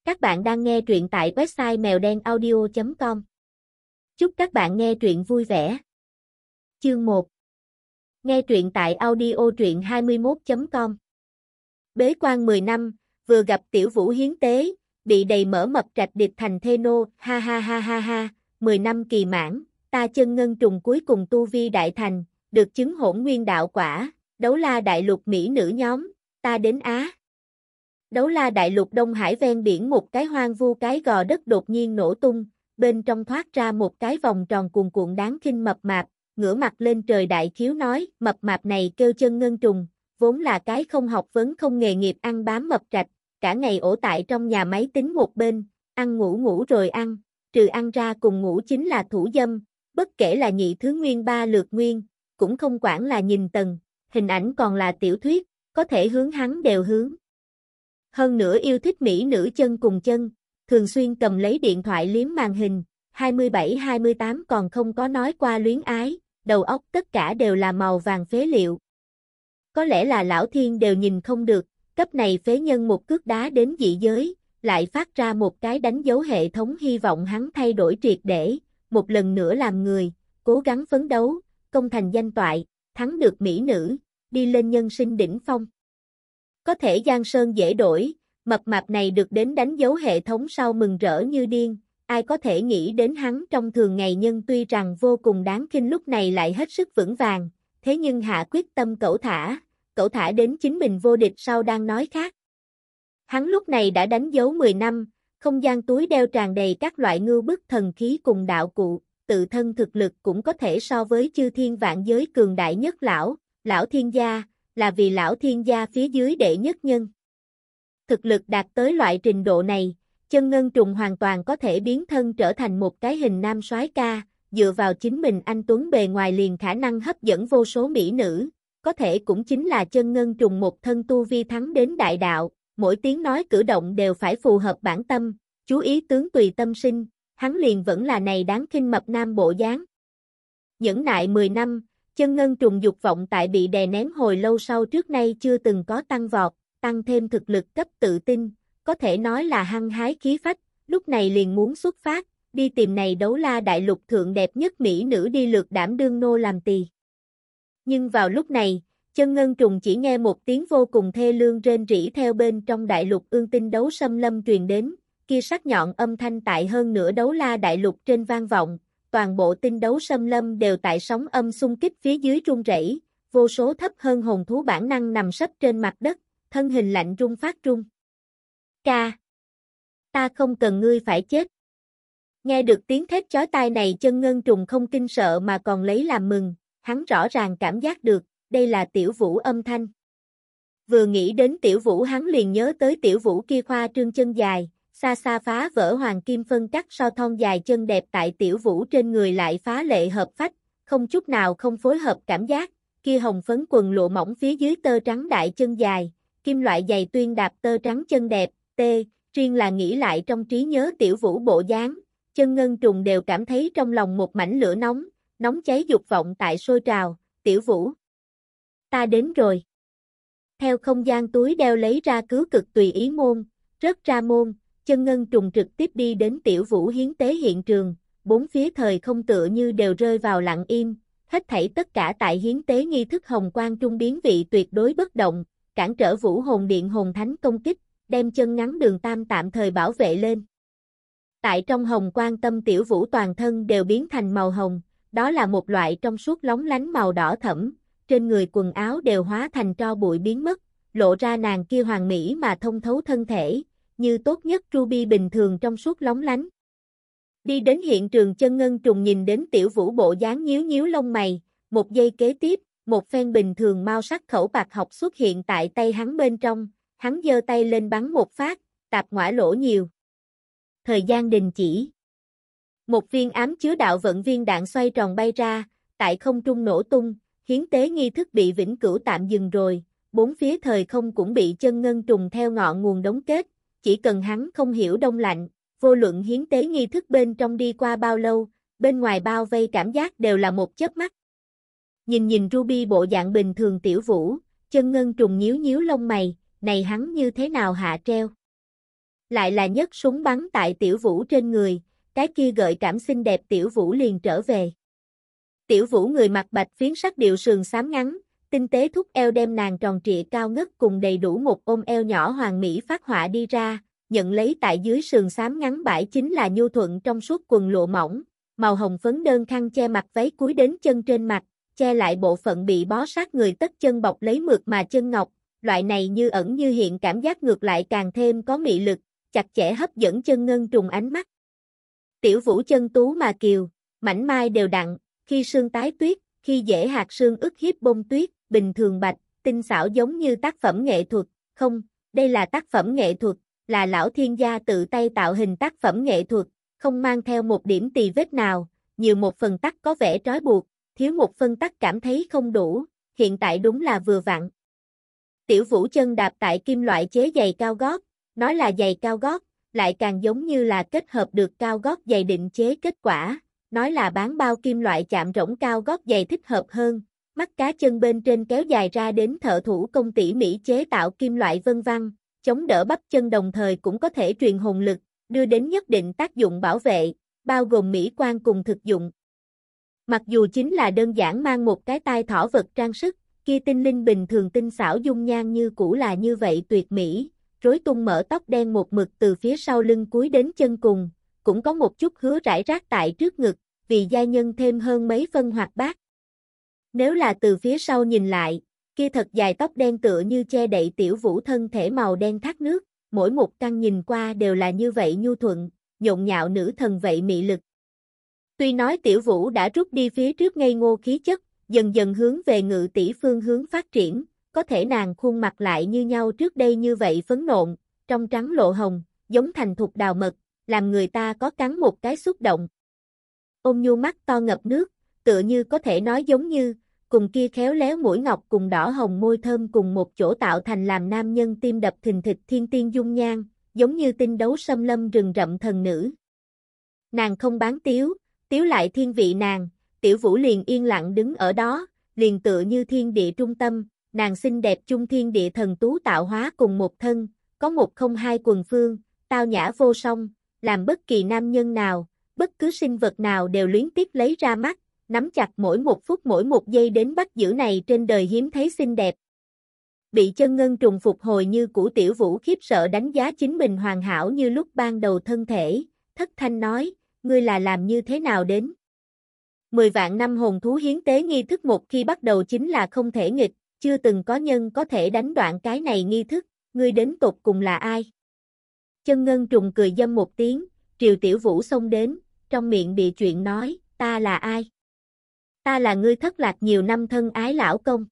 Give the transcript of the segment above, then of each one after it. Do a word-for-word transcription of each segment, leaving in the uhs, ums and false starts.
Các bạn đang nghe truyện tại website mèo đen audio chấm com. Chúc các bạn nghe truyện vui vẻ. Chương một. Nghe truyện tại audio truyện hai mươi mốt chấm com. Bế quan mười năm, vừa gặp Tiểu Vũ hiến tế, bị đầy mỡ mập trạch điệp thành thê nô, ha ha ha ha ha, mười năm kỳ mãn, ta chân ngân trùng cuối cùng tu vi đại thành, được chứng hỗn nguyên đạo quả, đấu la đại lục mỹ nữ nhóm, ta đến Á. Đấu la đại lục Đông Hải ven biển một cái hoang vu cái gò đất đột nhiên nổ tung, bên trong thoát ra một cái vòng tròn cuồn cuộn đáng khinh mập mạp, ngửa mặt lên trời đại khiếu nói, mập mạp này kêu chân ngân trùng, vốn là cái không học vấn không nghề nghiệp ăn bám mập trạch, cả ngày ổ tại trong nhà máy tính một bên, ăn ngủ ngủ rồi ăn, trừ ăn ra cùng ngủ chính là thủ dâm, bất kể là nhị thứ nguyên ba lượt nguyên, cũng không quản là nhìn tầng, hình ảnh còn là tiểu thuyết, có thể hướng hắn đều hướng. Hơn nữa yêu thích mỹ nữ chân cùng chân, thường xuyên cầm lấy điện thoại liếm màn hình, hai mươi bảy hai mươi tám còn không có nói qua luyến ái, đầu óc tất cả đều là màu vàng phế liệu. Có lẽ là lão thiên đều nhìn không được, cấp này phế nhân một cước đá đến dị giới, lại phát ra một cái đánh dấu hệ thống hy vọng hắn thay đổi triệt để, một lần nữa làm người, cố gắng phấn đấu, công thành danh toại, thắng được mỹ nữ, đi lên nhân sinh đỉnh phong. Có thể giang sơn dễ đổi, mập mạp này được đến đánh dấu hệ thống sau mừng rỡ như điên, ai có thể nghĩ đến hắn trong thường ngày nhân tuy rằng vô cùng đáng khinh lúc này lại hết sức vững vàng, thế nhưng hạ quyết tâm cẩu thả, cẩu thả đến chính mình vô địch sau đang nói khác. Hắn lúc này đã đánh dấu mười năm, không gian túi đeo tràn đầy các loại ngưu bức thần khí cùng đạo cụ, tự thân thực lực cũng có thể so với chư thiên vạn giới cường đại nhất lão, lão thiên gia, là vì lão thiên gia phía dưới đệ nhất nhân. Thực lực đạt tới loại trình độ này, chân ngân trùng hoàn toàn có thể biến thân trở thành một cái hình nam soái ca, dựa vào chính mình anh tuấn bề ngoài liền khả năng hấp dẫn vô số mỹ nữ, có thể cũng chính là chân ngân trùng một thân tu vi thắng đến đại đạo, mỗi tiếng nói cử động đều phải phù hợp bản tâm, chú ý tướng tùy tâm sinh, hắn liền vẫn là này đáng khinh mập nam bộ dáng. Nhẫn nại mười năm, chân ngân trùng dục vọng tại bị đè nén hồi lâu sau trước nay chưa từng có tăng vọt, tăng thêm thực lực cấp tự tin, có thể nói là hăng hái khí phách, lúc này liền muốn xuất phát, đi tìm này đấu la đại lục thượng đẹp nhất mỹ nữ đi lượt đảm đương nô làm tỳ. Nhưng vào lúc này, chân ngân trùng chỉ nghe một tiếng vô cùng thê lương rên rỉ theo bên trong đại lục ương tinh đấu xâm lâm truyền đến, kia sắc nhọn âm thanh tại hơn nửa đấu la đại lục trên vang vọng. Toàn bộ tinh đấu xâm lâm đều tại sóng âm xung kích phía dưới rung rẩy, vô số thấp hơn hồn thú bản năng nằm sấp trên mặt đất, thân hình lạnh rung phát rung. Ca! Ta không cần ngươi phải chết. Nghe được tiếng thét chói tai này chân ngân trùng không kinh sợ mà còn lấy làm mừng, hắn rõ ràng cảm giác được, đây là Tiểu Vũ âm thanh. Vừa nghĩ đến Tiểu Vũ hắn liền nhớ tới Tiểu Vũ kia khoa trương chân dài. Xa xa phá vỡ hoàng kim phân cắt so thon dài chân đẹp tại Tiểu Vũ trên người lại phá lệ hợp phách, không chút nào không phối hợp cảm giác, kia hồng phấn quần lụa mỏng phía dưới tơ trắng đại chân dài, kim loại giày tuyên đạp tơ trắng chân đẹp, tê, riêng là nghĩ lại trong trí nhớ Tiểu Vũ bộ dáng, chân ngân trùng đều cảm thấy trong lòng một mảnh lửa nóng, nóng cháy dục vọng tại sôi trào, Tiểu Vũ. Ta đến rồi. Theo không gian túi đeo lấy ra cứu cực tùy ý môn, rớt ra môn. Chân ngân trùng trực tiếp đi đến Tiểu Vũ hiến tế hiện trường, bốn phía thời không tựa như đều rơi vào lặng im, hết thảy tất cả tại hiến tế nghi thức hồng quang trung biến vị tuyệt đối bất động, cản trở Vũ hồn điện hồn thánh công kích, đem chân ngắn đường tam tạm thời bảo vệ lên. Tại trong hồng quang tâm Tiểu Vũ toàn thân đều biến thành màu hồng, đó là một loại trong suốt lóng lánh màu đỏ thẫm, trên người quần áo đều hóa thành tro bụi biến mất, lộ ra nàng kia hoàn mỹ mà thông thấu thân thể. Như tốt nhất ruby bình thường trong suốt lóng lánh. Đi đến hiện trường chân ngân trùng nhìn đến Tiểu Vũ bộ dáng nhíu nhíu lông mày, một giây kế tiếp, một phen bình thường mao sắc khẩu bạc học xuất hiện tại tay hắn bên trong, hắn giơ tay lên bắn một phát, tạp ngõa lỗ nhiều. Thời gian đình chỉ. Một viên ám chứa đạo vận viên đạn xoay tròn bay ra, tại không trung nổ tung, hiến tế nghi thức bị vĩnh cửu tạm dừng rồi, bốn phía thời không cũng bị chân ngân trùng theo ngọn nguồn đóng kết. Chỉ cần hắn không hiểu đông lạnh, vô luận hiến tế nghi thức bên trong đi qua bao lâu, bên ngoài bao vây cảm giác đều là một chớp mắt. Nhìn nhìn Ruby bộ dạng bình thường Tiểu Vũ, chân ngân trùng nhíu nhíu lông mày, này hắn như thế nào hạ treo. lại là nhấc súng bắn tại Tiểu Vũ trên người, cái kia gợi cảm xinh đẹp Tiểu Vũ liền trở về. Tiểu Vũ người mặc bạch phiến sắc điệu sườn xám ngắn, tinh tế thúc eo đem nàng tròn trịa cao ngất cùng đầy đủ một ôm eo nhỏ hoàn mỹ phát họa đi ra, nhận lấy tại dưới sườn xám ngắn bãi chính là nhu thuận trong suốt quần lụa mỏng, màu hồng phấn đơn khăn che mặt váy cúi đến chân trên mặt, che lại bộ phận bị bó sát người tất chân bọc lấy mượt mà chân ngọc, loại này như ẩn như hiện cảm giác ngược lại càng thêm có mị lực, chặt chẽ hấp dẫn chân ngân trùng ánh mắt. Tiểu Vũ chân tú mà kiều, mảnh mai đều đặn, khi sương tái tuyết, khi dễ hạt sương ức hiếp bông tuyết, bình thường bạch, tinh xảo giống như tác phẩm nghệ thuật, không, đây là tác phẩm nghệ thuật, là lão thiên gia tự tay tạo hình tác phẩm nghệ thuật, không mang theo một điểm tì vết nào, nhiều một phần tắc có vẻ trói buộc, thiếu một phân tắc cảm thấy không đủ, hiện tại đúng là vừa vặn. Tiểu Vũ chân đạp tại kim loại chế giày cao gót, nói là giày cao gót, lại càng giống như là kết hợp được cao gót giày định chế kết quả, nói là bán bao kim loại chạm rỗng cao gót giày thích hợp hơn, mắt cá chân bên trên kéo dài ra đến thợ thủ công tỉ mỉ chế tạo kim loại vân vân, chống đỡ bắp chân đồng thời cũng có thể truyền hồn lực, đưa đến nhất định tác dụng bảo vệ, bao gồm mỹ quan cùng thực dụng. Mặc dù chính là đơn giản mang một cái tai thỏ vật trang sức, kia tinh linh bình thường tinh xảo dung nhan như cũ là như vậy tuyệt mỹ, rối tung mỡ tóc đen một mực từ phía sau lưng cúi đến chân cùng, cũng có một chút hứa rải rác tại trước ngực, vì giai nhân thêm hơn mấy phân hoạt bát. Nếu là từ phía sau nhìn lại, kia thật dài tóc đen tựa như che đậy Tiểu Vũ thân thể màu đen thác nước, mỗi một căn nhìn qua đều là như vậy nhu thuận, nhộn nhạo nữ thần vậy mị lực. Tuy nói Tiểu Vũ đã rút đi phía trước ngây ngô khí chất, dần dần hướng về ngự tỷ phương hướng phát triển, có thể nàng khuôn mặt lại như nhau trước đây như vậy phấn nộn, trong trắng lộ hồng, giống thành thục đào mật, làm người ta có cắn một cái xúc động. Ôm nhu mắt to ngập nước, tựa như có thể nói giống như, cùng kia khéo léo mũi ngọc cùng đỏ hồng môi thơm cùng một chỗ tạo thành làm nam nhân tim đập thình thịch thiên tiên dung nhan, giống như tinh đấu xâm lâm rừng rậm thần nữ. Nàng không bán tiếu, tiếu lại thiên vị nàng, Tiểu Vũ liền yên lặng đứng ở đó, liền tựa như thiên địa trung tâm, nàng xinh đẹp chung thiên địa thần tú tạo hóa cùng một thân, có một không hai quần phương, tao nhã vô song, làm bất kỳ nam nhân nào, bất cứ sinh vật nào đều luyến tiếc lấy ra mắt, nắm chặt mỗi một phút mỗi một giây đến bắt giữ này trên đời hiếm thấy xinh đẹp. Bị chân ngân trùng phục hồi như cũ Tiểu Vũ khiếp sợ đánh giá chính mình hoàn hảo như lúc ban đầu thân thể, thất thanh nói, ngươi là làm như thế nào đến? Mười vạn năm hồn thú hiến tế nghi thức một khi bắt đầu chính là không thể nghịch, chưa từng có nhân có thể đánh đoạn cái này nghi thức, ngươi đến tột cùng là ai? Chân ngân trùng cười dâm một tiếng, triều Tiểu Vũ xông đến, trong miệng bị chuyện nói, ta là ai? Ta là ngươi thất lạc nhiều năm thân ái lão công.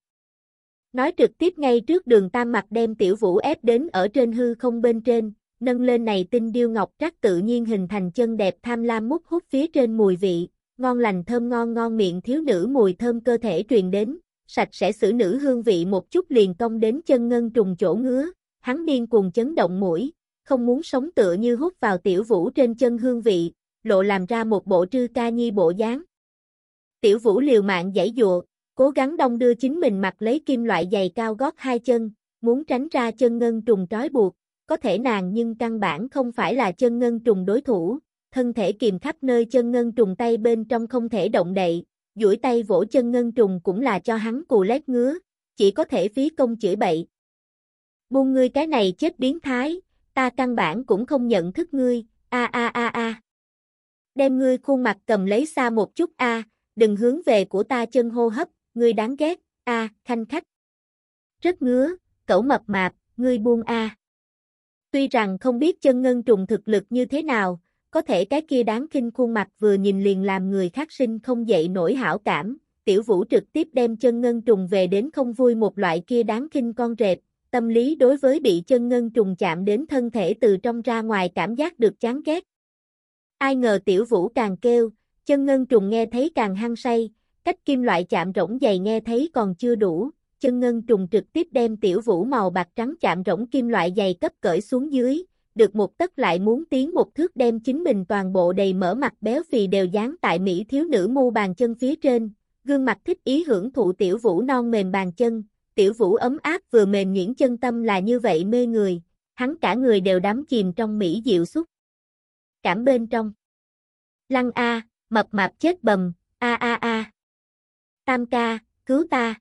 Nói trực tiếp ngay trước Đường Tam Mặc đem Tiểu Vũ ép đến ở trên hư không bên trên, nâng lên này tinh điêu ngọc trác tự nhiên hình thành chân đẹp tham lam mút hút phía trên mùi vị, ngon lành thơm ngon ngon miệng thiếu nữ mùi thơm cơ thể truyền đến, sạch sẽ xử nữ hương vị một chút liền công đến chân ngân trùng chỗ ngứa, hắn điên cuồng chấn động mũi, không muốn sống tựa như hút vào Tiểu Vũ trên chân hương vị, lộ làm ra một bộ trư ca nhi bộ dáng. Tiểu Vũ liều mạng giãy giụa, cố gắng đong đưa chính mình mặc lấy kim loại giày cao gót hai chân, muốn tránh ra chân ngân trùng trói buộc, có thể nàng nhưng căn bản không phải là chân ngân trùng đối thủ, thân thể kìm khắp nơi chân ngân trùng tay bên trong không thể động đậy, duỗi tay vỗ chân ngân trùng cũng là cho hắn cù lét ngứa, chỉ có thể phí công chửi bậy. Buông ngươi cái này chết biến thái, ta căn bản cũng không nhận thức ngươi, a a a a. Đem ngươi khuôn mặt cầm lấy xa một chút a, à, đừng hướng về của ta chân hô hấp, ngươi đáng ghét, a, à, khanh khách. Rất ngứa, cẩu mập mạp, ngươi buông a. À. Tuy rằng không biết chân ngân trùng thực lực như thế nào, có thể cái kia đáng khinh khuôn mặt vừa nhìn liền làm người khác sinh không dậy nổi hảo cảm, Tiểu Vũ trực tiếp đem chân ngân trùng về đến không vui một loại kia đáng khinh con rệp, tâm lý đối với bị chân ngân trùng chạm đến thân thể từ trong ra ngoài cảm giác được chán ghét. Ai ngờ Tiểu Vũ càng kêu, chân ngân trùng nghe thấy càng hăng say, cách kim loại chạm rỗng dày nghe thấy còn chưa đủ, chân ngân trùng trực tiếp đem Tiểu Vũ màu bạc trắng chạm rỗng kim loại dày cấp cởi xuống dưới, được một tấc lại muốn tiến một thước đem chính mình toàn bộ đầy mỡ mặt béo phì đều dán tại mỹ thiếu nữ mu bàn chân phía trên, gương mặt thích ý hưởng thụ Tiểu Vũ non mềm bàn chân, Tiểu Vũ ấm áp vừa mềm nhuyễn chân tâm là như vậy mê người, Hắn cả người đều đắm chìm trong mỹ diệu xúc cảm bên trong. Lăng a, mập mạp chết bầm, a a a. Tam ca, cứu ta.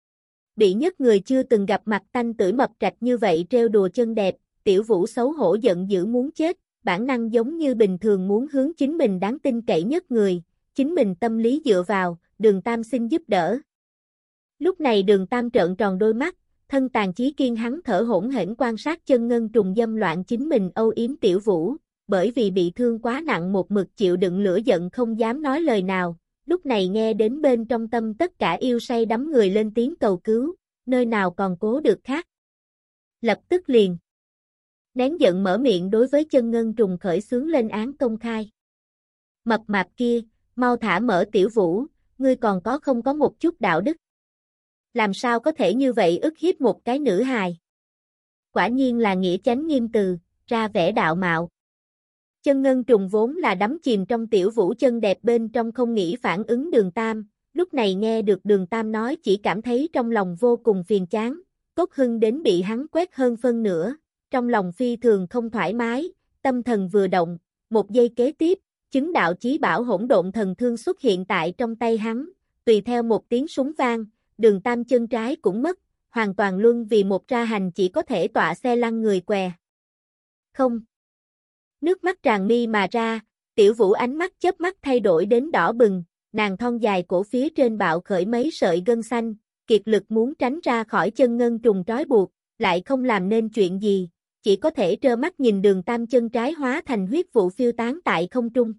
Bị nhất người chưa từng gặp mặt tanh tưởi mập trạch như vậy trêu đùa chân đẹp, Tiểu Vũ xấu hổ giận dữ muốn chết, bản năng giống như bình thường muốn hướng chính mình đáng tin cậy nhất người, chính mình tâm lý dựa vào, Đường Tam xin giúp đỡ. Lúc này Đường Tam trợn tròn đôi mắt, thân tàn chí kiên hắn thở hổn hển quan sát chân ngân trùng dâm loạn chính mình âu yếm Tiểu Vũ, bởi vì bị thương quá nặng một mực chịu đựng lửa giận không dám nói lời nào, lúc này nghe đến bên trong tâm tất cả yêu say đắm người lên tiếng cầu cứu, nơi nào còn cố được khác. Lập tức liền nén giận mở miệng đối với chân ngân trùng khởi xướng lên án công khai. Mập mạp kia, mau thả mở Tiểu Vũ, ngươi còn có không có một chút đạo đức. Làm sao có thể như vậy ức hiếp một cái nữ hài? Quả nhiên là nghĩa chánh nghiêm từ, ra vẻ đạo mạo. Chân ngân trùng vốn là đắm chìm trong Tiểu Vũ chân đẹp bên trong không nghĩ phản ứng Đường Tam, lúc này nghe được Đường Tam nói chỉ cảm thấy trong lòng vô cùng phiền chán, cốt hưng đến bị hắn quét hơn phân nửa, trong lòng phi thường không thoải mái, tâm thần vừa động, một giây kế tiếp, chứng đạo chí bảo hỗn độn thần thương xuất hiện tại trong tay hắn, tùy theo một tiếng súng vang, Đường Tam chân trái cũng mất, hoàn toàn luân vì một ra hành chỉ có thể tọa xe lăn người què. Không. Nước mắt tràn mi mà ra, Tiểu Vũ ánh mắt chớp mắt thay đổi đến đỏ bừng, nàng thon dài cổ phía trên bạo khởi mấy sợi gân xanh, kiệt lực muốn tránh ra khỏi chân ngân trùng trói buộc, lại không làm nên chuyện gì, chỉ có thể trơ mắt nhìn Đường Tam chân trái hóa thành huyết vụ phiêu tán tại không trung.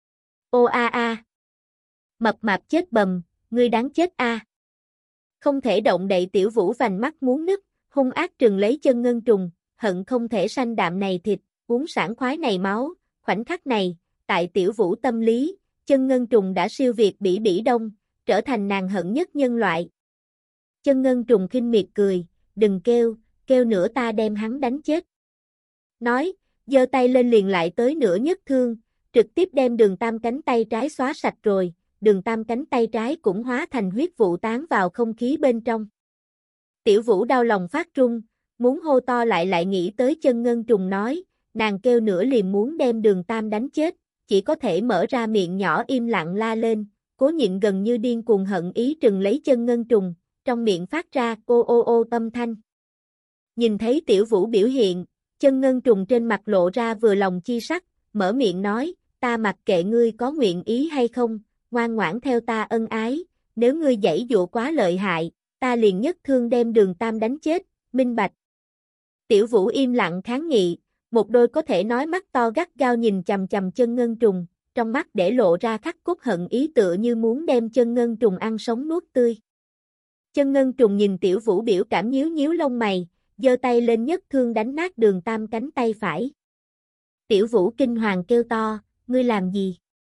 Ô a a. Mập mạp chết bầm, ngươi đáng chết a. Không thể động đậy Tiểu Vũ vành mắt muốn nứt, hung ác trừng lấy chân ngân trùng, hận không thể sanh đạm này thịt, uống sảng khoái này máu, khoảnh khắc này, tại Tiểu Vũ tâm lý, chân ngân trùng đã siêu việt bỉ bỉ đông, trở thành nàng hận nhất nhân loại. Chân ngân trùng khinh miệt cười, đừng kêu, kêu nữa ta đem hắn đánh chết. Nói, giơ tay lên liền lại tới nửa nhất thương, trực tiếp đem Đường Tam cánh tay trái xóa sạch rồi, Đường Tam cánh tay trái cũng hóa thành huyết vụ tán vào không khí bên trong. Tiểu Vũ đau lòng phát trung, muốn hô to lại lại nghĩ tới chân ngân trùng nói, nàng kêu nữa liền muốn đem Đường Tam đánh chết, chỉ có thể mở ra miệng nhỏ im lặng la lên, cố nhịn gần như điên cuồng hận ý trừng lấy chân ngân trùng, trong miệng phát ra cô ô ô âm thanh. Nhìn thấy Tiểu Vũ biểu hiện, chân ngân trùng trên mặt lộ ra vừa lòng chi sắc, mở miệng nói, ta mặc kệ ngươi có nguyện ý hay không, ngoan ngoãn theo ta ân ái, nếu ngươi giãy dụa quá lợi hại, ta liền nhất thương đem Đường Tam đánh chết, minh bạch. Tiểu Vũ im lặng kháng nghị, một đôi có thể nói mắt to gắt gao nhìn chằm chằm chân ngân trùng, trong mắt để lộ ra khắc cốt hận ý tựa như muốn đem chân ngân trùng ăn sống nuốt tươi. Chân ngân trùng nhìn Tiểu Vũ biểu cảm nhíu nhíu lông mày, giơ tay lên nhất thương đánh nát Đường Tam cánh tay phải. Tiểu Vũ kinh hoàng kêu to, ngươi làm gì?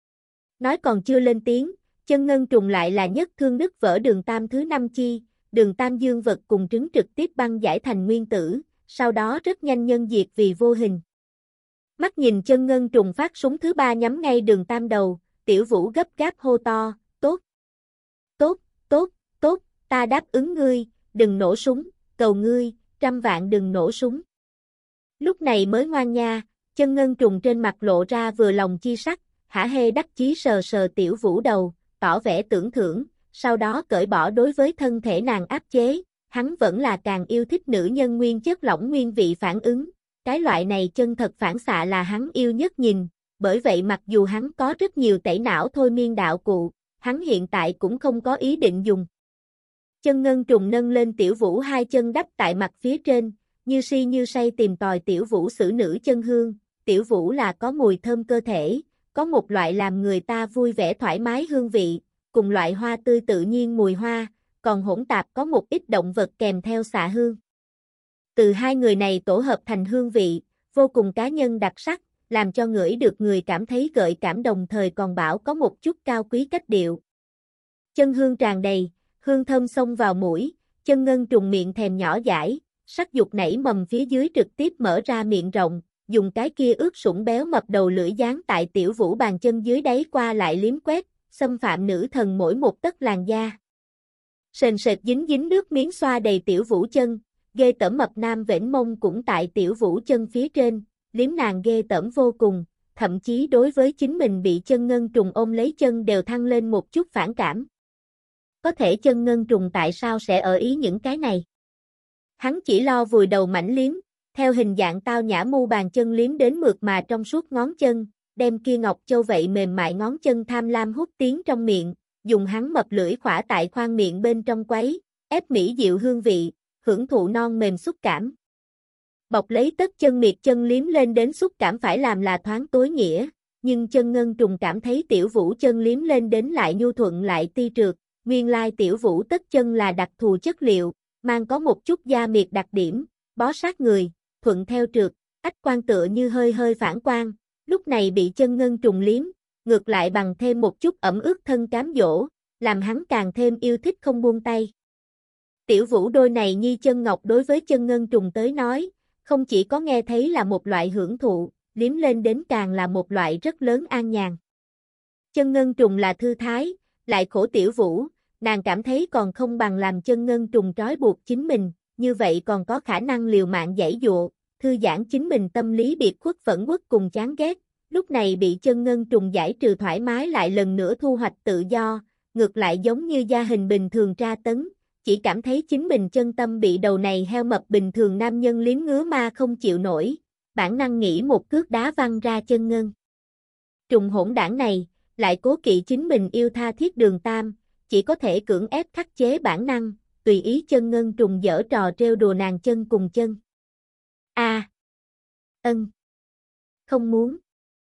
Nói còn chưa lên tiếng, chân ngân trùng lại là nhất thương đứt vỡ Đường Tam thứ năm chi, Đường Tam dương vật cùng trứng trực tiếp băng giải thành nguyên tử, sau đó rất nhanh nhân diệt vì vô hình. Mắt nhìn chân ngân trùng phát súng thứ ba nhắm ngay Đường Tam đầu, Tiểu Vũ gấp gáp hô to, tốt, tốt, tốt, tốt, ta đáp ứng ngươi, đừng nổ súng, cầu ngươi, trăm vạn đừng nổ súng. Lúc này mới ngoan nha, chân ngân trùng trên mặt lộ ra vừa lòng chi sắc, hả hê đắc chí sờ sờ Tiểu Vũ đầu, tỏ vẻ tưởng thưởng, sau đó cởi bỏ đối với thân thể nàng áp chế, hắn vẫn là càng yêu thích nữ nhân nguyên chất lỏng nguyên vị phản ứng, cái loại này chân thật phản xạ là hắn yêu nhất nhìn, bởi vậy mặc dù hắn có rất nhiều tẩy não thôi miên đạo cụ, hắn hiện tại cũng không có ý định dùng. Chân ngân trùng nâng lên Tiểu Vũ hai chân đắp tại mặt phía trên, như si như say tìm tòi Tiểu Vũ xử nữ chân hương, Tiểu Vũ là có mùi thơm cơ thể, có một loại làm người ta vui vẻ thoải mái hương vị, cùng loại hoa tươi tự nhiên mùi hoa, còn hỗn tạp có một ít động vật kèm theo xạ hương. Từ hai người này tổ hợp thành hương vị, vô cùng cá nhân đặc sắc, làm cho ngửi được người cảm thấy gợi cảm đồng thời còn bảo có một chút cao quý cách điệu. Chân hương tràn đầy, hương thơm xông vào mũi, chân ngân trùng miệng thèm nhỏ dãi, sắc dục nảy mầm phía dưới trực tiếp mở ra miệng rộng, dùng cái kia ướt sũng béo mập đầu lưỡi dán tại Tiểu Vũ bàn chân dưới đáy qua lại liếm quét, xâm phạm nữ thần mỗi một tấc làn da. Sền sệt dính dính nước miếng xoa đầy Tiểu Vũ chân, ghê tởm mập nam vểnh mông cũng tại Tiểu Vũ chân phía trên, liếm nàng ghê tởm vô cùng, thậm chí đối với chính mình bị chân ngân trùng ôm lấy chân đều thăng lên một chút phản cảm. Có thể chân ngân trùng tại sao sẽ ở ý những cái này? Hắn chỉ lo vùi đầu mảnh liếm, theo hình dạng tao nhã mu bàn chân liếm đến mượt mà trong suốt ngón chân, đem kia ngọc châu vậy mềm mại ngón chân tham lam hút tiến trong miệng, dùng hắn mập lưỡi khỏa tại khoang miệng bên trong quấy, ép mỹ diệu hương vị, hưởng thụ non mềm xúc cảm. Bọc lấy tất chân miệt chân liếm lên đến xúc cảm phải làm là thoáng tối nghĩa, nhưng chân ngân trùng cảm thấy Tiểu Vũ chân liếm lên đến lại nhu thuận lại ti trượt, nguyên lai Tiểu Vũ tất chân là đặc thù chất liệu, mang có một chút da miệt đặc điểm, bó sát người, thuận theo trượt, ách quan tựa như hơi hơi phản quang, lúc này bị chân ngân trùng liếm, ngược lại bằng thêm một chút ẩm ướt thân cám dỗ, làm hắn càng thêm yêu thích không buông tay. Tiểu Vũ đôi này nhi chân ngọc đối với chân ngân trùng tới nói, không chỉ có nghe thấy là một loại hưởng thụ, liếm lên đến càng là một loại rất lớn an nhàn. Chân ngân trùng là thư thái, lại khổ Tiểu Vũ, nàng cảm thấy còn không bằng làm chân ngân trùng trói buộc chính mình, như vậy còn có khả năng liều mạng giãy dụa, thư giãn chính mình tâm lý biệt khuất phẫn uất cùng chán ghét, lúc này bị chân ngân trùng giải trừ thoải mái lại lần nữa thu hoạch tự do, ngược lại giống như gia hình bình thường tra tấn, chỉ cảm thấy chính mình chân tâm bị đầu này heo mập bình thường nam nhân liếm ngứa ma không chịu nổi, bản năng nghĩ một cước đá văng ra chân ngân. Trùng hỗn đảng này, lại cố kỵ chính mình yêu tha thiết Đường Tam, chỉ có thể cưỡng ép khắc chế bản năng, tùy ý chân ngân trùng giở trò trêu đùa nàng chân cùng chân. A. À. Ân. Không muốn.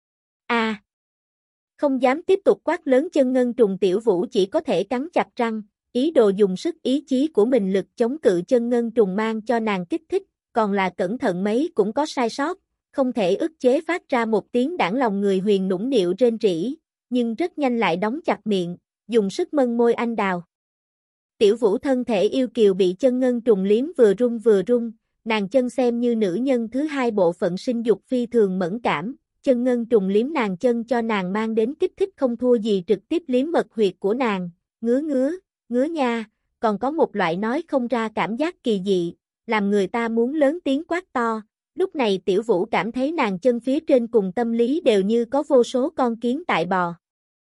A. À. Không dám tiếp tục quát lớn chân ngân trùng Tiểu Vũ chỉ có thể cắn chặt răng, ý đồ dùng sức ý chí của mình lực chống cự chân ngân trùng mang cho nàng kích thích, còn là cẩn thận mấy cũng có sai sót, không thể ức chế phát ra một tiếng đãng lòng người huyền nũng nịu rên rỉ, nhưng rất nhanh lại đóng chặt miệng, dùng sức mân môi anh đào. Tiểu Vũ thân thể yêu kiều bị chân ngân trùng liếm vừa run vừa run, nàng chân xem như nữ nhân thứ hai bộ phận sinh dục phi thường mẫn cảm, chân ngân trùng liếm nàng chân cho nàng mang đến kích thích không thua gì trực tiếp liếm mật huyệt của nàng, ngứa ngứa, ngứa nha, còn có một loại nói không ra cảm giác kỳ dị, làm người ta muốn lớn tiếng quát to, lúc này Tiểu Vũ cảm thấy nàng chân phía trên cùng tâm lý đều như có vô số con kiến tại bò.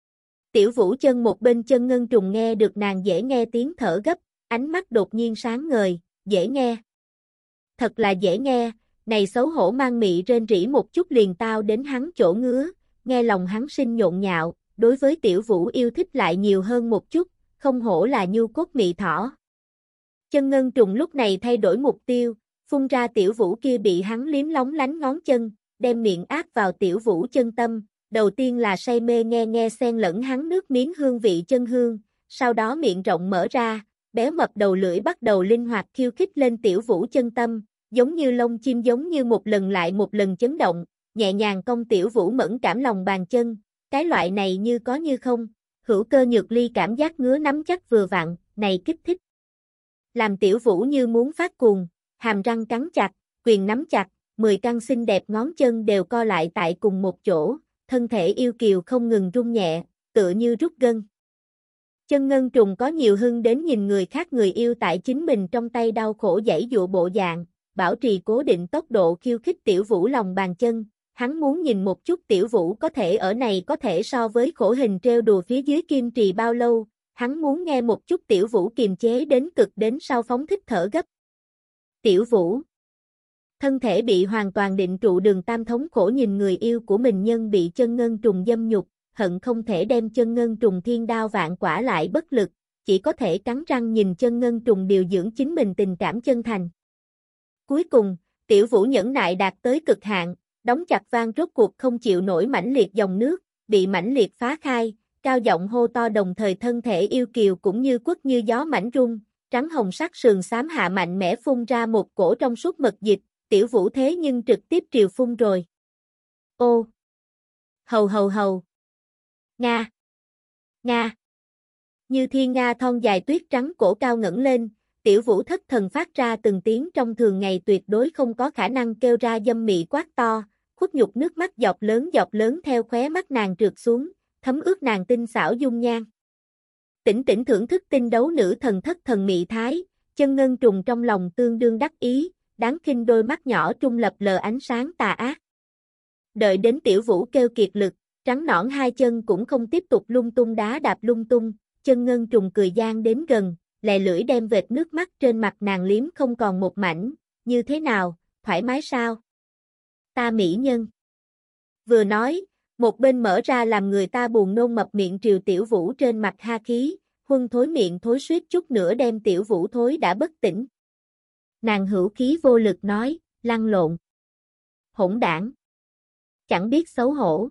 Tiểu Vũ chân một bên chân ngân trùng nghe được nàng dễ nghe tiếng thở gấp, ánh mắt đột nhiên sáng ngời, dễ nghe. Thật là dễ nghe, này xấu hổ mang mị rên rỉ một chút liền tao đến hắn chỗ ngứa, nghe lòng hắn sinh nhộn nhạo, đối với Tiểu Vũ yêu thích lại nhiều hơn một chút, không hổ là nhu cốt mị thỏ. Chân ngân trùng lúc này thay đổi mục tiêu, phun ra Tiểu Vũ kia bị hắn liếm lóng lánh ngón chân, đem miệng áp vào Tiểu Vũ chân tâm. Đầu tiên là say mê nghe nghe xen lẫn hắn nước miếng hương vị chân hương, sau đó miệng rộng mở ra, béo mập đầu lưỡi bắt đầu linh hoạt khiêu khích lên Tiểu Vũ chân tâm, giống như lông chim giống như một lần lại một lần chấn động, nhẹ nhàng cong Tiểu Vũ mẫn cảm lòng bàn chân, cái loại này như có như không, hữu cơ nhược ly cảm giác ngứa nắm chắc vừa vặn, này kích thích. Làm Tiểu Vũ như muốn phát cuồng, hàm răng cắn chặt, quyền nắm chặt, mười căn xinh đẹp ngón chân đều co lại tại cùng một chỗ. Thân thể yêu kiều không ngừng rung nhẹ, tựa như rút gân. Chân ngân trùng có nhiều hưng đến nhìn người khác người yêu tại chính mình trong tay đau khổ giãy dụa bộ dạng, bảo trì cố định tốc độ khiêu khích Tiểu Vũ lòng bàn chân, hắn muốn nhìn một chút Tiểu Vũ có thể ở này có thể so với khổ hình trêu đùa phía dưới kim trì bao lâu, hắn muốn nghe một chút Tiểu Vũ kiềm chế đến cực đến sau phóng thích thở gấp. Tiểu Vũ thân thể bị hoàn toàn định trụ Đường Tam thống khổ nhìn người yêu của mình nhân bị chân ngân trùng dâm nhục, hận không thể đem chân ngân trùng thiên đao vạn quả lại bất lực, chỉ có thể cắn răng nhìn chân ngân trùng điều dưỡng chính mình tình cảm chân thành. Cuối cùng, Tiểu Vũ nhẫn nại đạt tới cực hạn, đóng chặt van rốt cuộc không chịu nổi mãnh liệt dòng nước, bị mãnh liệt phá khai, cao giọng hô to đồng thời thân thể yêu kiều cũng như quất như gió mảnh rung, trắng hồng sắc sườn xám hạ mạnh mẽ phun ra một cổ trong suốt mật dịch. Tiểu Vũ thế nhưng trực tiếp triều phun rồi. Ô! Hầu hầu hầu! Nga! Nga! Như thiên nga thon dài tuyết trắng cổ cao ngẩng lên, Tiểu Vũ thất thần phát ra từng tiếng trong thường ngày tuyệt đối không có khả năng kêu ra dâm mị quát to, khuất nhục nước mắt giọt lớn giọt lớn theo khóe mắt nàng trượt xuống, thấm ướt nàng tinh xảo dung nhan. Tỉnh tỉnh thưởng thức tinh đấu nữ thần thất thần mị thái, Chân ngân trùng trong lòng tương đương đắc ý, đáng khinh đôi mắt nhỏ trung lập lờ ánh sáng tà ác. Đợi đến Tiểu Vũ kêu kiệt lực, trắng nõn hai chân cũng không tiếp tục lung tung đá đạp lung tung, chân ngân trùng cười gian đến gần, lè lưỡi đem vệt nước mắt trên mặt nàng liếm không còn một mảnh, như thế nào, thoải mái sao? Ta mỹ nhân. Vừa nói, một bên mở ra làm người ta buồn nôn mập miệng Triều Tiểu Vũ trên mặt ha khí, huân thối miệng thối suýt chút nữa đem Tiểu Vũ thối đã bất tỉnh. Nàng hữu khí vô lực nói, lăn lộn. Hỗn đảng. Chẳng biết xấu hổ.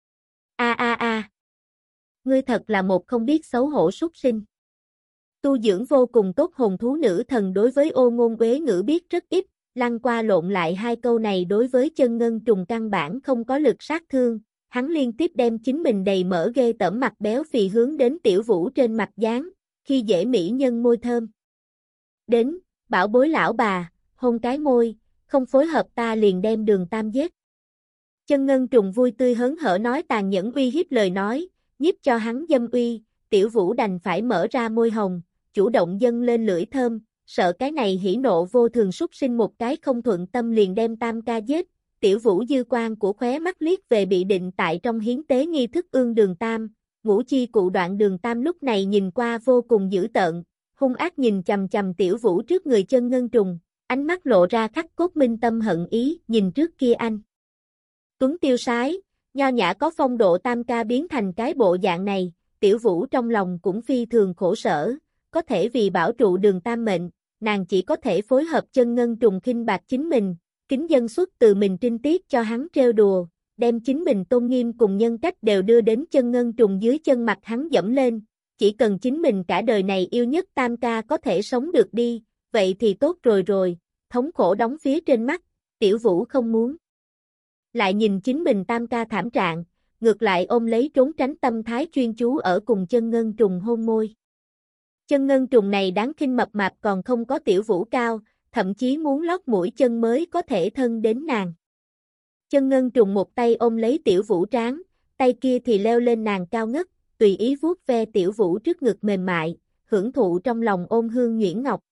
A a a. Ngươi thật là một không biết xấu hổ súc sinh. Tu dưỡng vô cùng tốt hồn thú nữ thần đối với ô ngôn uế ngữ biết rất ít, lăn qua lộn lại hai câu này đối với chân ngân trùng căn bản không có lực sát thương, hắn liên tiếp đem chính mình đầy mỡ ghê tởm mặt béo phì hướng đến Tiểu Vũ trên mặt dán, khi dễ mỹ nhân môi thơm. Đến, bảo bối lão bà, hôn cái môi, không phối hợp ta liền đem Đường Tam giết. Chân ngân trùng vui tươi hớn hở nói tàn nhẫn uy hiếp lời nói, nhiếp cho hắn dâm uy, Tiểu Vũ đành phải mở ra môi hồng, chủ động dâng lên lưỡi thơm, sợ cái này hỉ nộ vô thường súc sinh một cái không thuận tâm liền đem Tam ca giết. Tiểu Vũ dư quan của khóe mắt liếc về bị định tại trong hiến tế nghi thức ương Đường Tam, ngũ chi cụ đoạn Đường Tam lúc này nhìn qua vô cùng dữ tợn, hung ác nhìn chầm chầm Tiểu Vũ trước người chân ngân trùng, ánh mắt lộ ra khắc cốt minh tâm hận ý, nhìn trước kia anh. Tuấn tiêu sái, nho nhã có phong độ Tam ca biến thành cái bộ dạng này, Tiểu Vũ trong lòng cũng phi thường khổ sở, có thể vì bảo trụ Đường Tam mệnh, nàng chỉ có thể phối hợp chân ngân trùng khinh bạc chính mình, kính dân xuất từ mình trinh tiết cho hắn trêu đùa, đem chính mình tôn nghiêm cùng nhân cách đều đưa đến chân ngân trùng dưới chân mặt hắn dẫm lên, chỉ cần chính mình cả đời này yêu nhất Tam ca có thể sống được đi, vậy thì tốt rồi rồi, thống khổ đóng phía trên mắt, Tiểu Vũ không muốn. Lại nhìn chính mình Tam ca thảm trạng, ngược lại ôm lấy trốn tránh tâm thái chuyên chú ở cùng chân ngân trùng hôn môi. Chân ngân trùng này đáng khinh mập mạp còn không có Tiểu Vũ cao, thậm chí muốn lót mũi chân mới có thể thân đến nàng. Chân ngân trùng một tay ôm lấy Tiểu Vũ trán, tay kia thì leo lên nàng cao ngất, tùy ý vuốt ve Tiểu Vũ trước ngực mềm mại, hưởng thụ trong lòng ôn hương nhuyễn ngọc.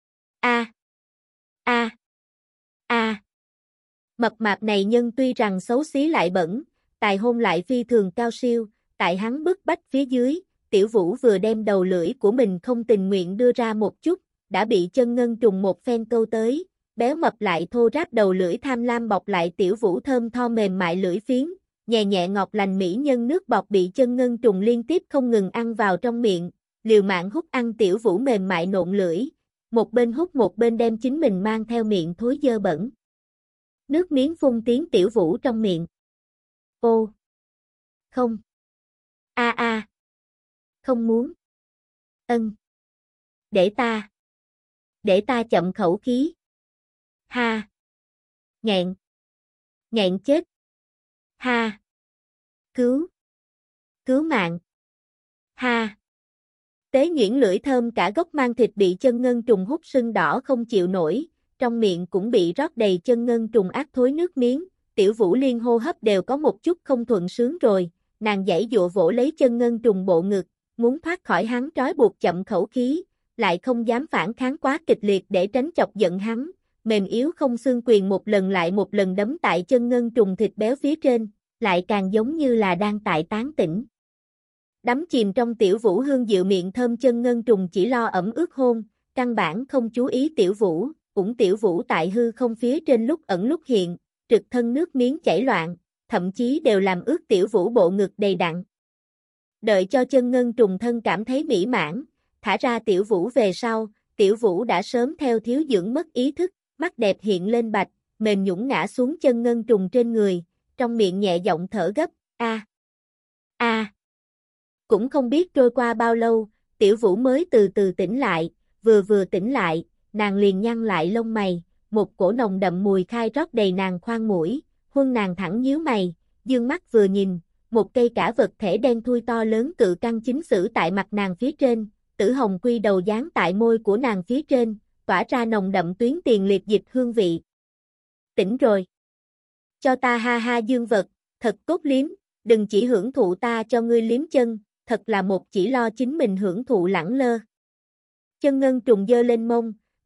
A a a. Mập mạp này nhân tuy rằng xấu xí lại bẩn, tài hôn lại phi thường cao siêu, tại hắn bức bách phía dưới, Tiểu Vũ vừa đem đầu lưỡi của mình không tình nguyện đưa ra một chút, đã bị chân ngân trùng một phen câu tới, béo mập lại thô ráp đầu lưỡi tham lam bọc lại Tiểu Vũ thơm tho mềm mại lưỡi phiến, nhẹ nhẹ ngọt lành mỹ nhân nước bọt bị chân ngân trùng liên tiếp không ngừng ăn vào trong miệng, liều mạng hút ăn Tiểu Vũ mềm mại nộn lưỡi, một bên hút một bên đem chính mình mang theo miệng thối dơ bẩn. Nước miếng phun tiếng Tiểu Vũ trong miệng. Ô! Không! A a! Không muốn! Ân! Để ta! Để ta chậm khẩu khí! Ha! Nghẹn! Nghẹn chết! Ha! Cứu! Cứu mạng! Ha! Tế nhuyễn lưỡi thơm cả gốc mang thịt bị chân ngân trùng hút sưng đỏ không chịu nổi, trong miệng cũng bị rót đầy chân ngân trùng ác thối nước miếng, Tiểu Vũ liên hô hấp đều có một chút không thuận sướng rồi, nàng giãy dụa vỗ lấy chân ngân trùng bộ ngực, muốn thoát khỏi hắn trói buộc chậm khẩu khí, lại không dám phản kháng quá kịch liệt để tránh chọc giận hắn, mềm yếu không xương quyền một lần lại một lần đấm tại chân ngân trùng thịt béo phía trên, lại càng giống như là đang tại tán tỉnh. Đắm chìm trong Tiểu Vũ hương dịu miệng thơm chân ngân trùng chỉ lo ẩm ướt hôn, căn bản không chú ý Tiểu Vũ, cũng Tiểu Vũ tại hư không phía trên lúc ẩn lúc hiện, trực thân nước miếng chảy loạn, thậm chí đều làm ướt Tiểu Vũ bộ ngực đầy đặn. Đợi cho chân ngân trùng thân cảm thấy mỹ mãn, thả ra Tiểu Vũ về sau, Tiểu Vũ đã sớm theo thiếu dưỡng mất ý thức, mắt đẹp hiện lên bạch, mềm nhũn ngã xuống chân ngân trùng trên người, trong miệng nhẹ giọng thở gấp, a a. Cũng không biết trôi qua bao lâu, Tiểu Vũ mới từ từ tỉnh lại, vừa vừa tỉnh lại, nàng liền nhăn lại lông mày, một cổ nồng đậm mùi khai rót đầy nàng khoang mũi, huân nàng thẳng nhíu mày, dương mắt vừa nhìn, một cây cả vật thể đen thui to lớn cự căng chính sử tại mặt nàng phía trên, tử hồng quy đầu dán tại môi của nàng phía trên, tỏa ra nồng đậm tuyến tiền liệt dịch hương vị. Tỉnh rồi. Cho ta ha ha dương vật, thật cốt liếm, đừng chỉ hưởng thụ ta cho ngươi liếm chân, thật là một chỉ lo chính mình hưởng thụ lẳng lơ. Chân ngân trùng dơ lên mông,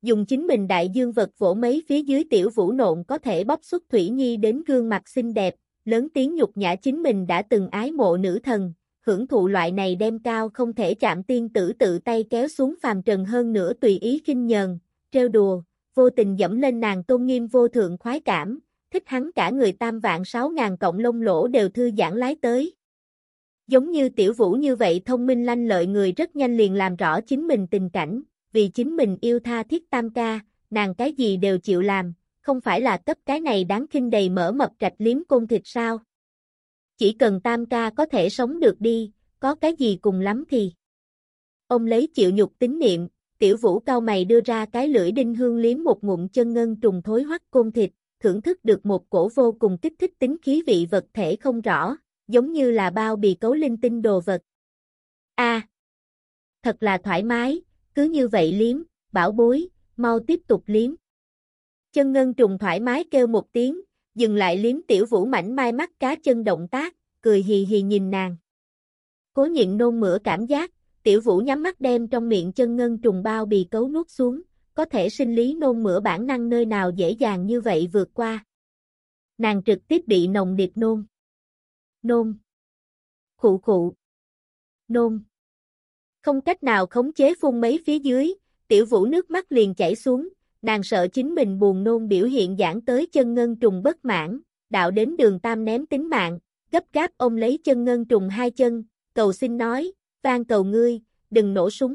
dùng chính mình đại dương vật vỗ mấy phía dưới Tiểu Vũ nộn có thể bóp xuất Thủy Nhi đến gương mặt xinh đẹp, lớn tiếng nhục nhã chính mình đã từng ái mộ nữ thần, hưởng thụ loại này đem cao không thể chạm tiên tử tự tay kéo xuống phàm trần hơn nữa tùy ý khinh nhờn, trêu đùa, vô tình dẫm lên nàng tôn nghiêm vô thượng khoái cảm, thích hắn cả người tam vạn sáu ngàn cộng lông lỗ đều thư giãn lái tới. Giống như Tiểu Vũ như vậy thông minh lanh lợi người rất nhanh liền làm rõ chính mình tình cảnh, vì chính mình yêu tha thiết tam ca, nàng cái gì đều chịu làm, không phải là cấp cái này đáng khinh đầy mỡ mập trạch liếm côn thịt sao. Chỉ cần tam ca có thể sống được đi, có cái gì cùng lắm thì. Ông lấy chịu nhục tín niệm, Tiểu Vũ cau mày đưa ra cái lưỡi đinh hương liếm một ngụm chân ngân trùng thối hoắc côn thịt, thưởng thức được một cổ vô cùng kích thích tính khí vị vật thể không rõ, giống như là bao bì cấu linh tinh đồ vật. A, à, thật là thoải mái, cứ như vậy liếm, bảo bối, mau tiếp tục liếm. Chân ngân trùng thoải mái kêu một tiếng, dừng lại liếm Tiểu Vũ mảnh mai mắt cá chân động tác, cười hì hì nhìn nàng. Cố nhịn nôn mửa cảm giác, Tiểu Vũ nhắm mắt đem trong miệng chân ngân trùng bao bì cấu nuốt xuống, có thể sinh lý nôn mửa bản năng nơi nào dễ dàng như vậy vượt qua. Nàng trực tiếp bị nồng điệp nôn. Nôn. Khụ khụ. Nôn. Không cách nào khống chế phun mấy phía dưới, Tiểu Vũ nước mắt liền chảy xuống, nàng sợ chính mình buồn nôn biểu hiện giãn tới chân ngân trùng bất mãn, đạo đến Đường Tam ném tính mạng, gấp gáp ôm lấy chân ngân trùng hai chân, cầu xin nói, van cầu ngươi, đừng nổ súng.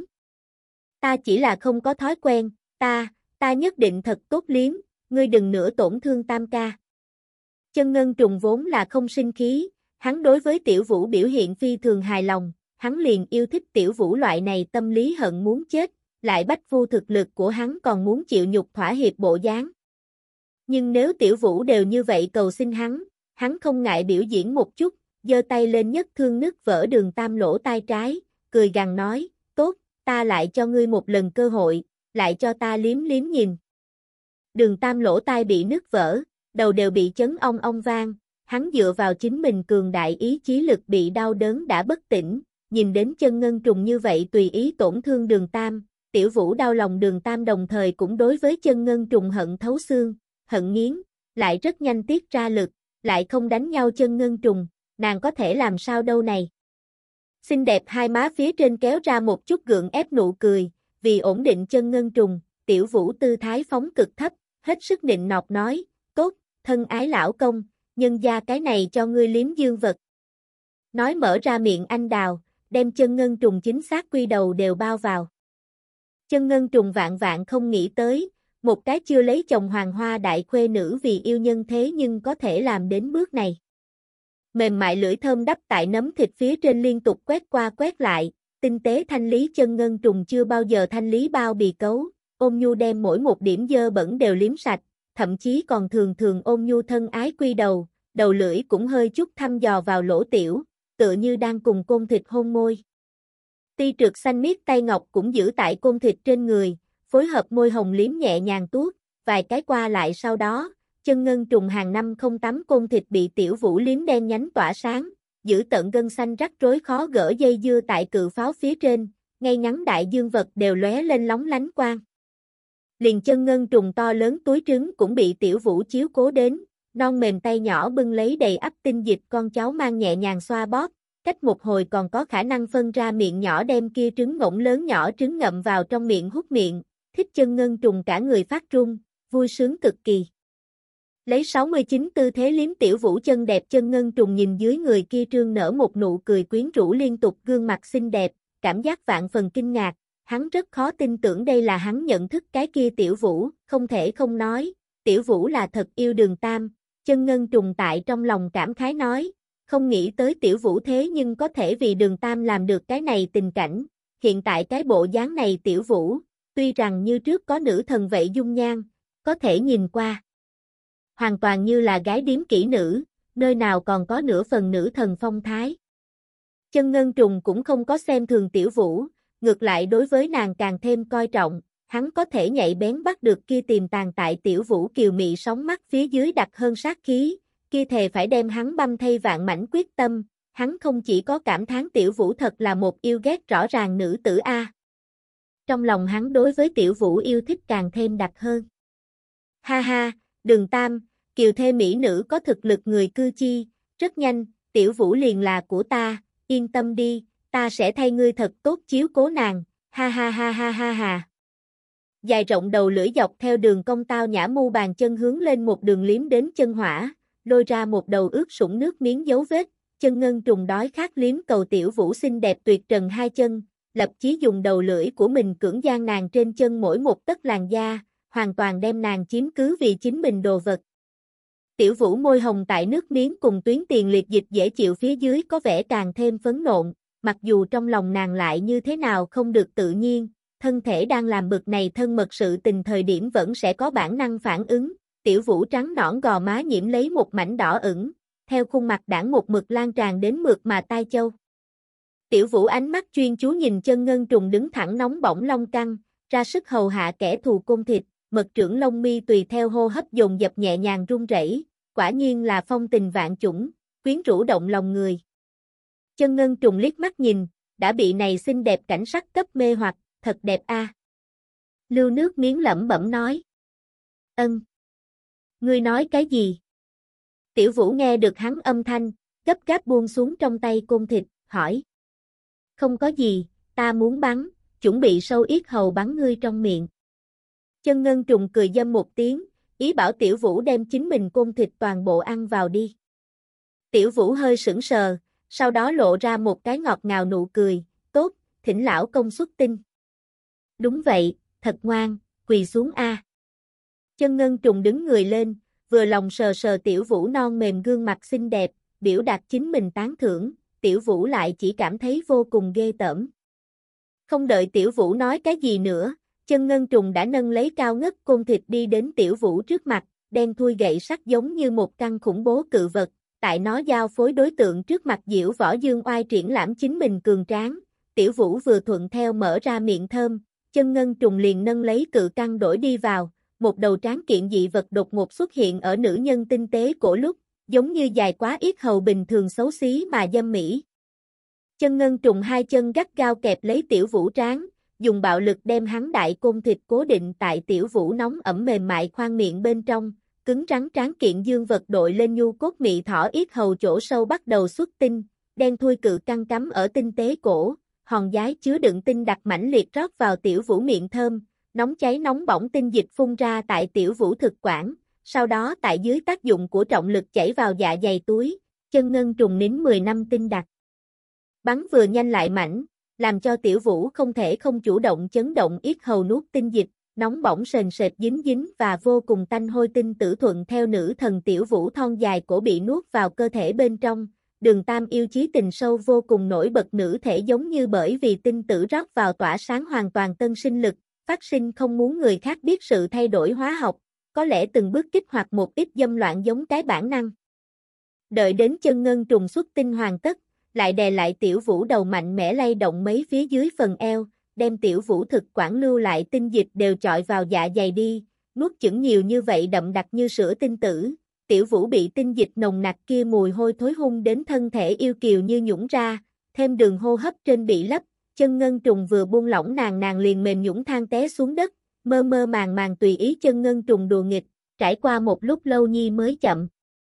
Ta chỉ là không có thói quen, ta, ta nhất định thật tốt liếm, ngươi đừng nữa tổn thương tam ca. Chân ngân trùng vốn là không sinh khí, hắn đối với Tiểu Vũ biểu hiện phi thường hài lòng, hắn liền yêu thích Tiểu Vũ loại này tâm lý hận muốn chết, lại bách phu thực lực của hắn còn muốn chịu nhục thỏa hiệp bộ dáng. Nhưng nếu Tiểu Vũ đều như vậy cầu xin hắn, hắn không ngại biểu diễn một chút, giơ tay lên nhất thương nứt vỡ Đường Tam lỗ tai trái, cười gằn nói, tốt, ta lại cho ngươi một lần cơ hội, lại cho ta liếm liếm nhìn. Đường Tam lỗ tai bị nứt vỡ, đầu đều bị chấn ong ong vang, hắn dựa vào chính mình cường đại ý chí lực bị đau đớn đã bất tỉnh, nhìn đến chân ngân trùng như vậy tùy ý tổn thương Đường Tam, Tiểu Vũ đau lòng Đường Tam đồng thời cũng đối với chân ngân trùng hận thấu xương, hận nghiến, lại rất nhanh tiết ra lực, lại không đánh nhau chân ngân trùng, nàng có thể làm sao đâu này. Xinh đẹp hai má phía trên kéo ra một chút gượng ép nụ cười, vì ổn định chân ngân trùng, Tiểu Vũ tư thái phóng cực thấp, hết sức nịnh nọt nói, tốt, thân ái lão công, nhân gia cái này cho ngươi liếm dương vật. Nói mở ra miệng anh đào, đem chân ngân trùng chính xác quy đầu đều bao vào. Chân ngân trùng vạn vạn không nghĩ tới, một cái chưa lấy chồng hoàng hoa đại khuê nữ vì yêu nhân thế nhưng có thể làm đến bước này. Mềm mại lưỡi thơm đắp tại nấm thịt phía trên liên tục quét qua quét lại, tinh tế thanh lý chân ngân trùng chưa bao giờ thanh lý bao bì cấu, ôn nhu đem mỗi một điểm dơ bẩn đều liếm sạch, thậm chí còn thường thường ôn nhu thân ái quy đầu, đầu lưỡi cũng hơi chút thăm dò vào lỗ tiểu, tựa như đang cùng côn thịt hôn môi. Ti trượt xanh miết tay ngọc cũng giữ tại côn thịt trên người, phối hợp môi hồng liếm nhẹ nhàng tuốt, vài cái qua lại sau đó, chân ngân trùng hàng năm không tắm côn thịt bị Tiểu Vũ liếm đen nhánh tỏa sáng, giữ tận gân xanh rắc rối khó gỡ dây dưa tại cự pháo phía trên, ngay ngắn đại dương vật đều lóe lên lóng lánh quang. Liền chân ngân trùng to lớn túi trứng cũng bị Tiểu Vũ chiếu cố đến, non mềm tay nhỏ bưng lấy đầy ắp tinh dịch con cháu mang nhẹ nhàng xoa bóp, cách một hồi còn có khả năng phân ra miệng nhỏ đem kia trứng ngỗng lớn nhỏ trứng ngậm vào trong miệng hút miệng, thích chân ngân trùng cả người phát run, vui sướng cực kỳ. Lấy sáu mươi chín tư thế liếm Tiểu Vũ chân đẹp chân ngân trùng nhìn dưới người kia trương nở một nụ cười quyến rũ liên tục gương mặt xinh đẹp, cảm giác vạn phần kinh ngạc, hắn rất khó tin tưởng đây là hắn nhận thức cái kia Tiểu Vũ, không thể không nói, Tiểu Vũ là thật yêu Đường Tam, chân ngân trùng tại trong lòng cảm khái nói, không nghĩ tới Tiểu Vũ thế nhưng có thể vì Đường Tam làm được cái này tình cảnh, hiện tại cái bộ dáng này Tiểu Vũ, tuy rằng như trước có nữ thần vậy dung nhan, có thể nhìn qua hoàn toàn như là gái điếm kỹ nữ, nơi nào còn có nửa phần nữ thần phong thái. Chân ngân trùng cũng không có xem thường Tiểu Vũ, ngược lại đối với nàng càng thêm coi trọng, hắn có thể nhạy bén bắt được kia tiềm tàng tại Tiểu Vũ kiều mị sóng mắt phía dưới đặc hơn sát khí, kia thề phải đem hắn băm thay vạn mảnh quyết tâm, hắn không chỉ có cảm thán Tiểu Vũ thật là một yêu ghét rõ ràng nữ tử A. trong lòng hắn đối với Tiểu Vũ yêu thích càng thêm đặc hơn. Ha ha, Đường Tam, kiều thê mỹ nữ có thực lực người cư chi, rất nhanh, Tiểu Vũ liền là của ta, yên tâm đi, ta sẽ thay ngươi thật tốt chiếu cố nàng, ha ha ha ha ha ha. Dài rộng đầu lưỡi dọc theo đường cong tao nhã mu bàn chân hướng lên một đường liếm đến chân hỏa, lôi ra một đầu ướt sũng nước miếng dấu vết, chân ngân trùng đói khát liếm cầu Tiểu Vũ xinh đẹp tuyệt trần hai chân, lập chí dùng đầu lưỡi của mình cưỡng gian nàng trên chân mỗi một tấc làn da, hoàn toàn đem nàng chiếm cứ vì chính mình đồ vật. Tiểu Vũ môi hồng tại nước miếng cùng tuyến tiền liệt dịch dễ chịu phía dưới có vẻ càng thêm phấn nộn, mặc dù trong lòng nàng lại như thế nào không được tự nhiên, thân thể đang làm bực này thân mật sự tình thời điểm vẫn sẽ có bản năng phản ứng. Tiểu Vũ trắng nõn gò má nhiễm lấy một mảnh đỏ ửng, theo khuôn mặt đãng một mực lan tràn đến mượt mà tai châu. Tiểu Vũ ánh mắt chuyên chú nhìn chân ngân trùng đứng thẳng nóng bỏng long căng, ra sức hầu hạ kẻ thù côn thịt, mật trưởng lông mi tùy theo hô hấp dồn dập nhẹ nhàng run rẩy, quả nhiên là phong tình vạn chủng, quyến rũ động lòng người. Chân ngân trùng liếc mắt nhìn, đã bị này xinh đẹp cảnh sắc cấp mê hoặc, thật đẹp a. Lưu nước miếng lẩm bẩm nói. Ân. Ngươi nói cái gì? Tiểu Vũ nghe được hắn âm thanh, gấp gáp buông xuống trong tay côn thịt, hỏi. Không có gì, ta muốn bắn, chuẩn bị sâu yết hầu bắn ngươi trong miệng. Chân ngân trùng cười dâm một tiếng, ý bảo Tiểu Vũ đem chính mình côn thịt toàn bộ ăn vào đi. Tiểu Vũ hơi sững sờ, sau đó lộ ra một cái ngọt ngào nụ cười, tốt, thỉnh lão công xuất tinh. Đúng vậy, thật ngoan, quỳ xuống a. Chân ngân trùng đứng người lên, vừa lòng sờ sờ Tiểu Vũ non mềm gương mặt xinh đẹp, biểu đạt chính mình tán thưởng, Tiểu Vũ lại chỉ cảm thấy vô cùng ghê tởm. Không đợi Tiểu Vũ nói cái gì nữa, chân ngân trùng đã nâng lấy cao ngất côn thịt đi đến Tiểu Vũ trước mặt, đen thui gậy sắt giống như một căn khủng bố cự vật, tại nó giao phối đối tượng trước mặt Diễu Võ Dương Oai triển lãm chính mình cường tráng. Tiểu Vũ vừa thuận theo mở ra miệng thơm, chân ngân trùng liền nâng lấy cự căn đổi đi vào, một đầu tráng kiện dị vật đột ngột xuất hiện ở nữ nhân tinh tế cổ lúc, giống như dài quá yết hầu bình thường xấu xí mà dâm mỹ. Chân ngân trùng hai chân gắt gao kẹp lấy Tiểu Vũ trán, dùng bạo lực đem hắn đại côn thịt cố định tại Tiểu Vũ nóng ẩm mềm mại khoang miệng bên trong, cứng rắn tráng kiện dương vật đội lên nhu cốt mị thỏ yết hầu chỗ sâu bắt đầu xuất tinh, đen thui cự căn cắm ở tinh tế cổ, hòn giái chứa đựng tinh đặc mãnh liệt rót vào Tiểu Vũ miệng thơm, nóng cháy nóng bỏng tinh dịch phun ra tại Tiểu Vũ thực quản, sau đó tại dưới tác dụng của trọng lực chảy vào dạ dày túi, chân ngân trùng nín mười năm tinh đặc. Bắn vừa nhanh lại mãnh, làm cho Tiểu Vũ không thể không chủ động chấn động yết hầu nuốt tinh dịch, nóng bỏng sền sệt dính dính và vô cùng tanh hôi tinh tử thuận theo nữ thần Tiểu Vũ thon dài cổ bị nuốt vào cơ thể bên trong. Đường Tam yêu chí tình sâu vô cùng nổi bật nữ thể giống như bởi vì tinh tử rót vào tỏa sáng hoàn toàn tân sinh lực, phát sinh không muốn người khác biết sự thay đổi hóa học, có lẽ từng bước kích hoạt một ít dâm loạn giống cái bản năng. Đợi đến chân ngân trùng xuất tinh hoàn tất, lại đè lại Tiểu Vũ đầu mạnh mẽ lay động mấy phía dưới phần eo, đem Tiểu Vũ thực quản lưu lại tinh dịch đều chọi vào dạ dày đi, nuốt chửng nhiều như vậy đậm đặc như sữa tinh tử. Tiểu Vũ bị tinh dịch nồng nặc kia mùi hôi thối hung đến thân thể yêu kiều như nhũng ra, thêm đường hô hấp trên bị lấp, chân ngân trùng vừa buông lỏng nàng nàng liền mềm nhũn than té xuống đất, mơ mơ màng màng tùy ý chân ngân trùng đùa nghịch, trải qua một lúc lâu nhi mới chậm.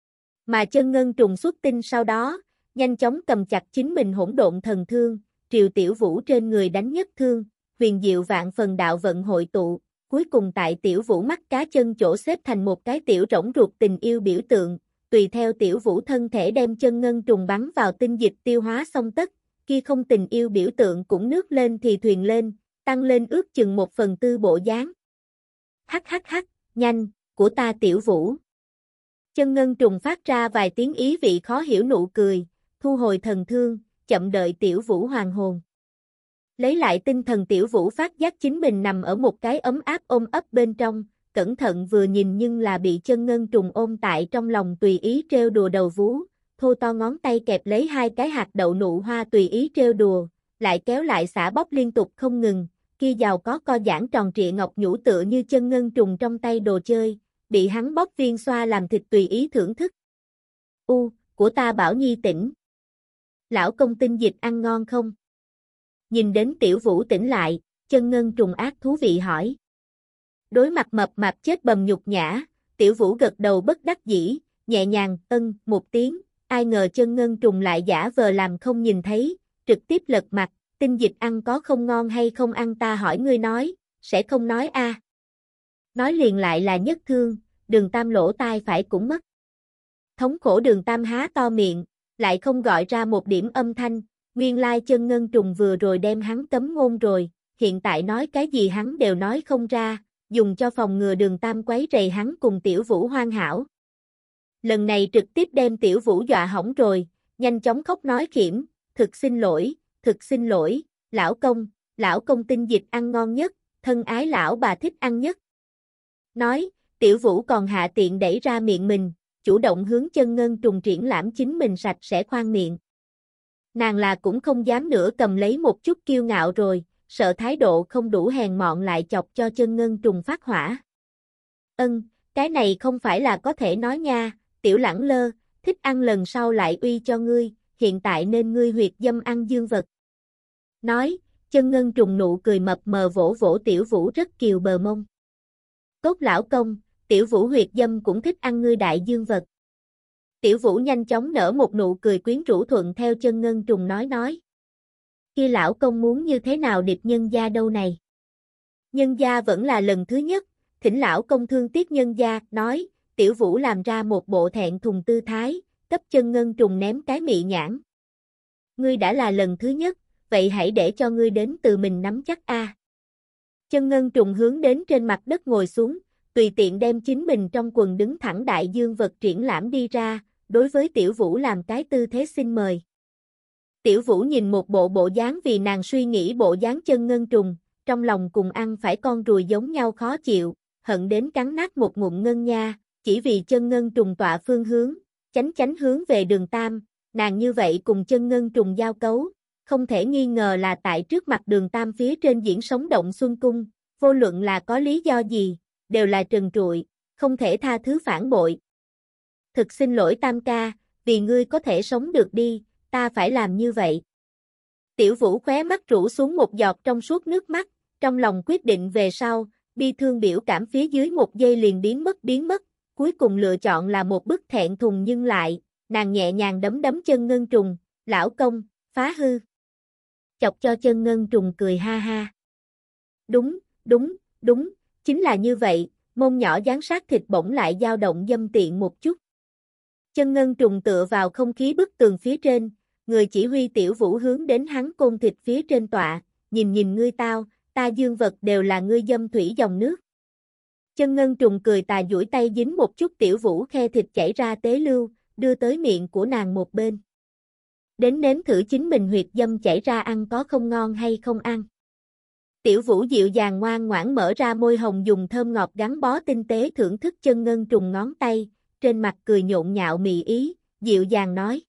Mà chân ngân trùng xuất tinh sau đó, nhanh chóng cầm chặt chính mình hỗn độn thần thương, triều Tiểu Vũ trên người đánh nhất thương, huyền diệu vạn phần đạo vận hội tụ. Cuối cùng tại Tiểu Vũ mắt cá chân chỗ xếp thành một cái tiểu rỗng ruột tình yêu biểu tượng, tùy theo Tiểu Vũ thân thể đem chân ngân trùng bắn vào tinh dịch tiêu hóa xong tất, kia không tình yêu biểu tượng cũng nước lên thì thuyền lên, tăng lên ước chừng một phần tư bộ dáng. Hắc hắc hắc, nhanh, của ta Tiểu Vũ. Chân ngân trùng phát ra vài tiếng ý vị khó hiểu nụ cười, thu hồi thần thương, chậm đợi Tiểu Vũ hoàn hồn. Lấy lại tinh thần Tiểu Vũ phát giác chính mình nằm ở một cái ấm áp ôm ấp bên trong, cẩn thận vừa nhìn nhưng là bị chân ngân trùng ôm tại trong lòng tùy ý trêu đùa đầu vú, thô to ngón tay kẹp lấy hai cái hạt đậu nụ hoa tùy ý trêu đùa, lại kéo lại xả bóp liên tục không ngừng, kia giàu có co giãn tròn trịa ngọc nhũ tựa như chân ngân trùng trong tay đồ chơi, bị hắn bóp viên xoa làm thịt tùy ý thưởng thức. U, của ta Bảo Nhi tỉnh. Lão công tinh dịch ăn ngon không? Nhìn đến Tiểu Vũ tỉnh lại, Chân ngân trùng ác thú vị hỏi. Đối mặt mập mạp chết bầm nhục nhã, Tiểu Vũ gật đầu bất đắc dĩ, nhẹ nhàng ân một tiếng, ai ngờ chân ngân trùng lại giả vờ làm không nhìn thấy, trực tiếp lật mặt, tinh dịch ăn có không ngon hay không ăn ta hỏi ngươi nói, sẽ không nói a. À. Nói liền lại là nhất thương, Đường Tam lỗ tai phải cũng mất. Thống khổ Đường Tam há to miệng, lại không gọi ra một điểm âm thanh, nguyên lai chân ngân trùng vừa rồi đem hắn cấm ngôn rồi, hiện tại nói cái gì hắn đều nói không ra, dùng cho phòng ngừa Đường Tam quấy rầy hắn cùng Tiểu Vũ hoàn hảo. Lần này trực tiếp đem Tiểu Vũ dọa hỏng rồi, nhanh chóng khóc nói khiểm, thực xin lỗi, thực xin lỗi, lão công, lão công tinh dịch ăn ngon nhất, thân ái lão bà thích ăn nhất. Nói, Tiểu Vũ còn hạ tiện đẩy ra miệng mình, chủ động hướng chân ngân trùng triển lãm chính mình sạch sẽ khoang miệng. Nàng là cũng không dám nữa cầm lấy một chút kiêu ngạo rồi, sợ thái độ không đủ hèn mọn lại chọc cho chân ngân trùng phát hỏa. Ân, cái này không phải là có thể nói nha, Tiểu Lẳng Lơ, thích ăn lần sau lại uy cho ngươi, hiện tại nên ngươi huyệt dâm ăn dương vật. Nói, chân ngân trùng nụ cười mập mờ vỗ vỗ Tiểu Vũ rất kiều bờ mông. Tốt lão công, Tiểu Vũ huyệt dâm cũng thích ăn ngươi đại dương vật. Tiểu Vũ nhanh chóng nở một nụ cười quyến rũ thuận theo chân ngân trùng nói nói. Kia lão công muốn như thế nào điệp nhân gia đâu này? Nhân gia vẫn là lần thứ nhất, thỉnh lão công thương tiếc nhân gia, nói, Tiểu Vũ làm ra một bộ thẹn thùng tư thái, cấp chân ngân trùng ném cái mị nhãn. Ngươi đã là lần thứ nhất, vậy hãy để cho ngươi đến từ mình nắm chắc a. À. Chân ngân trùng hướng đến trên mặt đất ngồi xuống, tùy tiện đem chính mình trong quần đứng thẳng đại dương vật triển lãm đi ra, đối với Tiểu Vũ làm cái tư thế xin mời. Tiểu Vũ nhìn một bộ bộ dáng vì nàng suy nghĩ bộ dáng chân ngân trùng, trong lòng cùng ăn phải con ruồi giống nhau khó chịu, hận đến cắn nát một ngụm ngân nha, chỉ vì chân ngân trùng tọa phương hướng, chánh chánh hướng về Đường Tam, nàng như vậy cùng chân ngân trùng giao cấu, không thể nghi ngờ là tại trước mặt Đường Tam phía trên diễn sống động xuân cung, vô luận là có lý do gì, đều là trần trụi, không thể tha thứ phản bội. Thực xin lỗi Tam ca, vì ngươi có thể sống được đi, ta phải làm như vậy. Tiểu Vũ khóe mắt rũ xuống một giọt trong suốt nước mắt, trong lòng quyết định về sau, bi thương biểu cảm phía dưới một giây liền biến mất biến mất, cuối cùng lựa chọn là một bức thẹn thùng nhưng lại, nàng nhẹ nhàng đấm đấm chân ngân trùng, lão công, phá hư. Chọc cho chân ngân trùng cười ha ha. Đúng, đúng, đúng, chính là như vậy, mông nhỏ dán sát thịt bỗng lại dao động dâm tiện một chút. Chân ngân trùng tựa vào không khí bức tường phía trên, người chỉ huy Tiểu Vũ hướng đến hắn côn thịt phía trên tọa, nhìn nhìn ngươi tao, ta dương vật đều là ngươi dâm thủy dòng nước. Chân ngân trùng cười tà duỗi tay dính một chút Tiểu Vũ khe thịt chảy ra tế lưu, đưa tới miệng của nàng một bên. Đến nếm thử chính mình huyệt dâm chảy ra ăn có không ngon hay không ăn. Tiểu Vũ dịu dàng ngoan ngoãn mở ra môi hồng dùng thơm ngọt gắn bó tinh tế thưởng thức chân ngân trùng ngón tay, trên mặt cười nhộn nhạo mị ý, dịu dàng nói.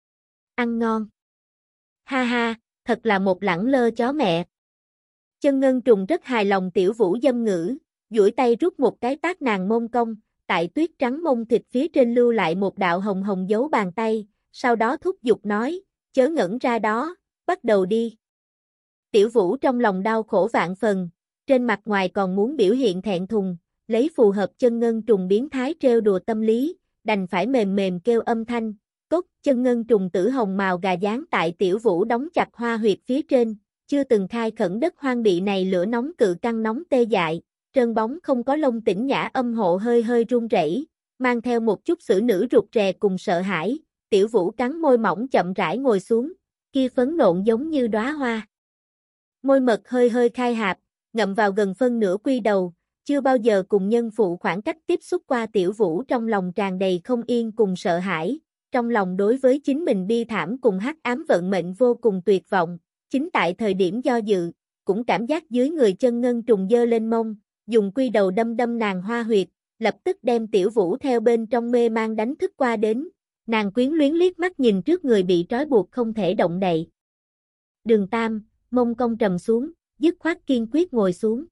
Ăn ngon. Ha ha, thật là một lẳng lơ chó mẹ. Chân ngân trùng rất hài lòng Tiểu Vũ dâm ngữ, duỗi tay rút một cái tát nàng mông cong, tại tuyết trắng mông thịt phía trên lưu lại một đạo hồng hồng dấu bàn tay, sau đó thúc giục nói, chớ ngẩn ra đó, bắt đầu đi. Tiểu Vũ trong lòng đau khổ vạn phần, trên mặt ngoài còn muốn biểu hiện thẹn thùng, lấy phù hợp chân ngân trùng biến thái trêu đùa tâm lý, đành phải mềm mềm kêu âm thanh, cốt, chân ngân trùng tử hồng màu gà dán tại Tiểu Vũ đóng chặt hoa huyệt phía trên, chưa từng khai khẩn đất hoang bị này lửa nóng cự căng nóng tê dại, trơn bóng không có lông tĩnh nhã âm hộ hơi hơi run rẩy, mang theo một chút xử nữ rụt rè cùng sợ hãi, Tiểu Vũ cắn môi mỏng chậm rãi ngồi xuống, kia phấn nộn giống như đóa hoa. Môi mật hơi hơi khai hạp, ngậm vào gần phân nửa quy đầu, chưa bao giờ cùng nhân phụ khoảng cách tiếp xúc qua Tiểu Vũ trong lòng tràn đầy không yên cùng sợ hãi, trong lòng đối với chính mình bi thảm cùng hắc ám vận mệnh vô cùng tuyệt vọng, chính tại thời điểm do dự, cũng cảm giác dưới người chân ngân trùng dơ lên mông, dùng quy đầu đâm đâm nàng hoa huyệt, lập tức đem Tiểu Vũ theo bên trong mê mang đánh thức qua đến, nàng quyến luyến liếc mắt nhìn trước người bị trói buộc không thể động đậy. Đường Tam, mông cong trầm xuống, dứt khoát kiên quyết ngồi xuống.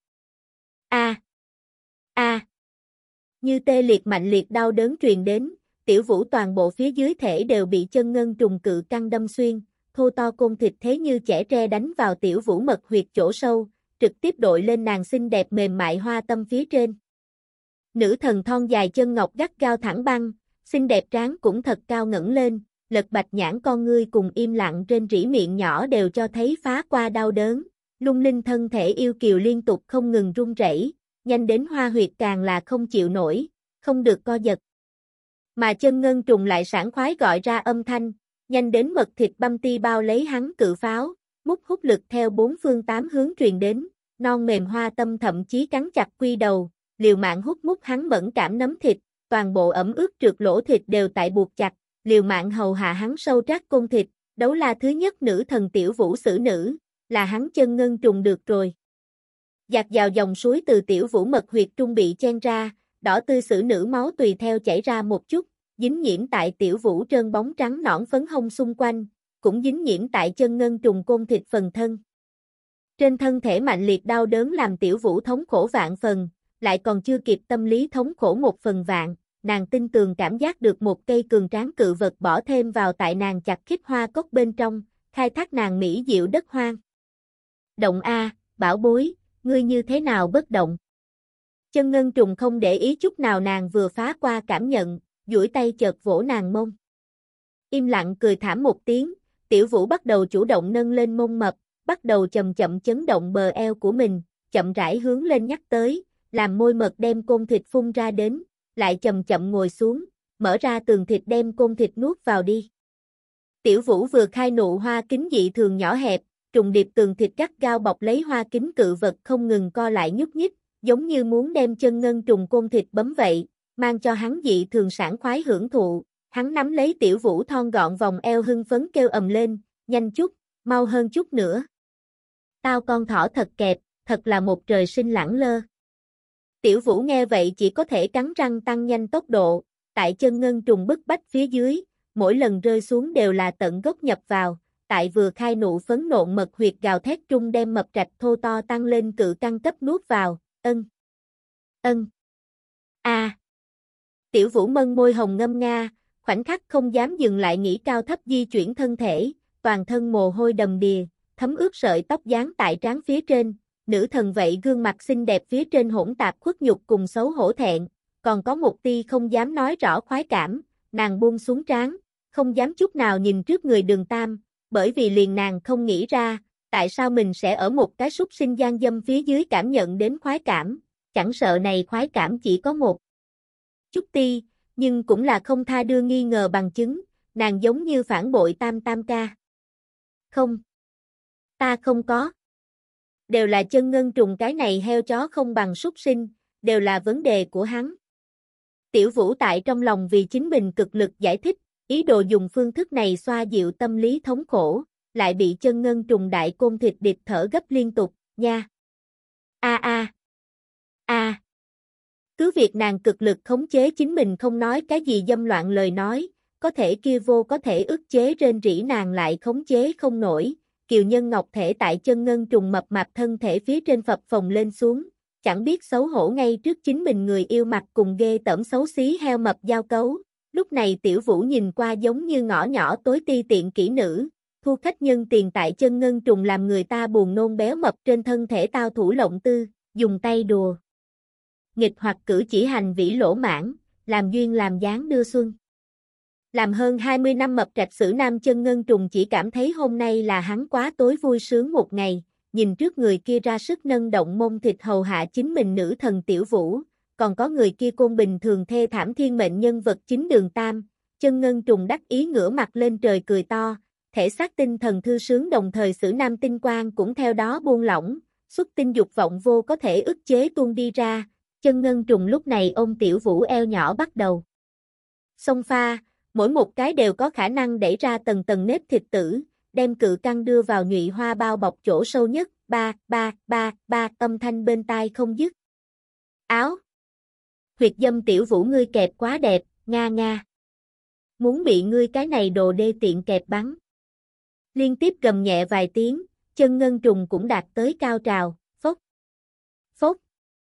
A, a, như tê liệt mạnh liệt đau đớn truyền đến, Tiểu Vũ toàn bộ phía dưới thể đều bị chân ngân trùng cự căng đâm xuyên, thô to côn thịt thế như chẻ tre đánh vào Tiểu Vũ mật huyệt chỗ sâu, trực tiếp đội lên nàng xinh đẹp mềm mại hoa tâm phía trên. Nữ thần thon dài chân ngọc gắt gao thẳng băng, xinh đẹp trán cũng thật cao ngẩng lên, lật bạch nhãn con ngươi cùng im lặng trên rỉ miệng nhỏ đều cho thấy phá qua đau đớn, lung linh thân thể yêu kiều liên tục không ngừng run rẩy, nhanh đến hoa huyệt càng là không chịu nổi, không được co giật. Mà chân ngân trùng lại sảng khoái gọi ra âm thanh, nhanh đến mật thịt băm ti bao lấy hắn cự pháo, mút hút lực theo bốn phương tám hướng truyền đến, non mềm hoa tâm thậm chí cắn chặt quy đầu, liều mạng hút mút hắn mẫn cảm nấm thịt, toàn bộ ẩm ướt trượt lỗ thịt đều tại buộc chặt, liều mạng hầu hạ hắn sâu trát côn thịt, đấu la thứ nhất nữ thần tiểu vũ xử nữ, là hắn chân ngân trùng được rồi. Dạt vào dòng suối từ tiểu vũ mật huyệt trung bị chen ra, đỏ tươi xử nữ máu tùy theo chảy ra một chút, dính nhiễm tại tiểu vũ trơn bóng trắng nõn phấn hông xung quanh, cũng dính nhiễm tại chân ngân trùng côn thịt phần thân. Trên thân thể mạnh liệt đau đớn làm tiểu vũ thống khổ vạn phần, lại còn chưa kịp tâm lý thống khổ một phần vạn, nàng tin tường cảm giác được một cây cường tráng cự vật bỏ thêm vào tại nàng chặt khít hoa cốc bên trong, khai thác nàng mỹ diệu đất hoang. Động A, bảo bối, ngươi như thế nào bất động? Chân ngân trùng không để ý chút nào nàng vừa phá qua cảm nhận, duỗi tay chợt vỗ nàng mông. Im lặng cười thảm một tiếng, tiểu vũ bắt đầu chủ động nâng lên mông mập, bắt đầu chậm chậm chấn động bờ eo của mình, chậm rãi hướng lên nhắc tới, làm môi mật đem côn thịt phun ra đến, lại chậm chậm ngồi xuống, mở ra tường thịt đem côn thịt nuốt vào đi. Tiểu vũ vừa khai nụ hoa kính dị thường nhỏ hẹp, trùng điệp tường thịt gắt gao bọc lấy hoa kính cự vật không ngừng co lại nhúc nhích, giống như muốn đem chân ngân trùng côn thịt bấm vậy, mang cho hắn dị thường sảng khoái hưởng thụ, hắn nắm lấy tiểu vũ thon gọn vòng eo hưng phấn kêu ầm lên, nhanh chút, mau hơn chút nữa. Tao con thỏ thật kẹp, thật là một trời sinh lẳng lơ. Tiểu vũ nghe vậy chỉ có thể cắn răng tăng nhanh tốc độ, tại chân ngân trùng bức bách phía dưới, mỗi lần rơi xuống đều là tận gốc nhập vào, tại vừa khai nụ phấn nộn mật huyệt gào thét trung đem mập trạch thô to tăng lên cự căng cấp nuốt vào, ân, ân, a. À. Tiểu vũ mân môi hồng ngâm nga, khoảnh khắc không dám dừng lại nghĩ cao thấp di chuyển thân thể, toàn thân mồ hôi đầm đìa, thấm ướt sợi tóc dán tại trán phía trên, nữ thần vậy gương mặt xinh đẹp phía trên hỗn tạp khuất nhục cùng xấu hổ thẹn, còn có một tia không dám nói rõ khoái cảm, nàng buông xuống trán, không dám chút nào nhìn trước người Đường Tam, bởi vì liền nàng không nghĩ ra, tại sao mình sẽ ở một cái súc sinh gian dâm phía dưới cảm nhận đến khoái cảm, chẳng sợ này khoái cảm chỉ có một chút ti, nhưng cũng là không tha đưa nghi ngờ bằng chứng, nàng giống như phản bội Tam Tam ca. Không, ta không có. Đều là chân ngân trùng cái này heo chó không bằng súc sinh, đều là vấn đề của hắn. Tiểu vũ tại trong lòng vì chính mình cực lực giải thích, ý đồ dùng phương thức này xoa dịu tâm lý thống khổ, lại bị chân ngân trùng đại côn thịt địch thở gấp liên tục, nha. A a. A. Cứ việc nàng cực lực khống chế chính mình không nói cái gì dâm loạn lời nói, có thể kia vô có thể ức chế rên rỉ nàng lại khống chế không nổi, kiều nhân ngọc thể tại chân ngân trùng mập mạp thân thể phía trên phập phồng lên xuống, chẳng biết xấu hổ ngay trước chính mình người yêu mặt cùng ghê tởm xấu xí heo mập giao cấu. Lúc này tiểu vũ nhìn qua giống như ngõ nhỏ tối ti tiện kỹ nữ, thu khách nhân tiền tại chân ngân trùng làm người ta buồn nôn béo mập trên thân thể tao thủ lộng tư, dùng tay đùa. Nghịch hoặc cử chỉ hành vĩ lỗ mãn, làm duyên làm dáng đưa xuân. Làm hơn hai mươi năm mập trạch sử nam chân ngân trùng chỉ cảm thấy hôm nay là hắn quá tối vui sướng một ngày, nhìn trước người kia ra sức nâng động mông thịt hầu hạ chính mình nữ thần tiểu vũ, còn có người kia côn bình thường thê thảm thiên mệnh nhân vật chính Đường Tam, chân ngân trùng đắc ý ngửa mặt lên trời cười to, thể xác tinh thần thư sướng đồng thời sử nam tinh quang cũng theo đó buông lỏng, xuất tinh dục vọng vô có thể ức chế tuôn đi ra, chân ngân trùng lúc này ôm tiểu vũ eo nhỏ bắt đầu xông pha, mỗi một cái đều có khả năng đẩy ra tầng tầng nếp thịt tử, đem cự căng đưa vào nhụy hoa bao bọc chỗ sâu nhất, ba, ba, ba, ba, âm thanh bên tai không dứt. Áo. Huyệt dâm tiểu vũ ngươi kẹp quá đẹp, nga nga. Muốn bị ngươi cái này đồ đê tiện kẹp bắn. Liên tiếp gầm nhẹ vài tiếng, chân ngân trùng cũng đạt tới cao trào, phốc. Phốc.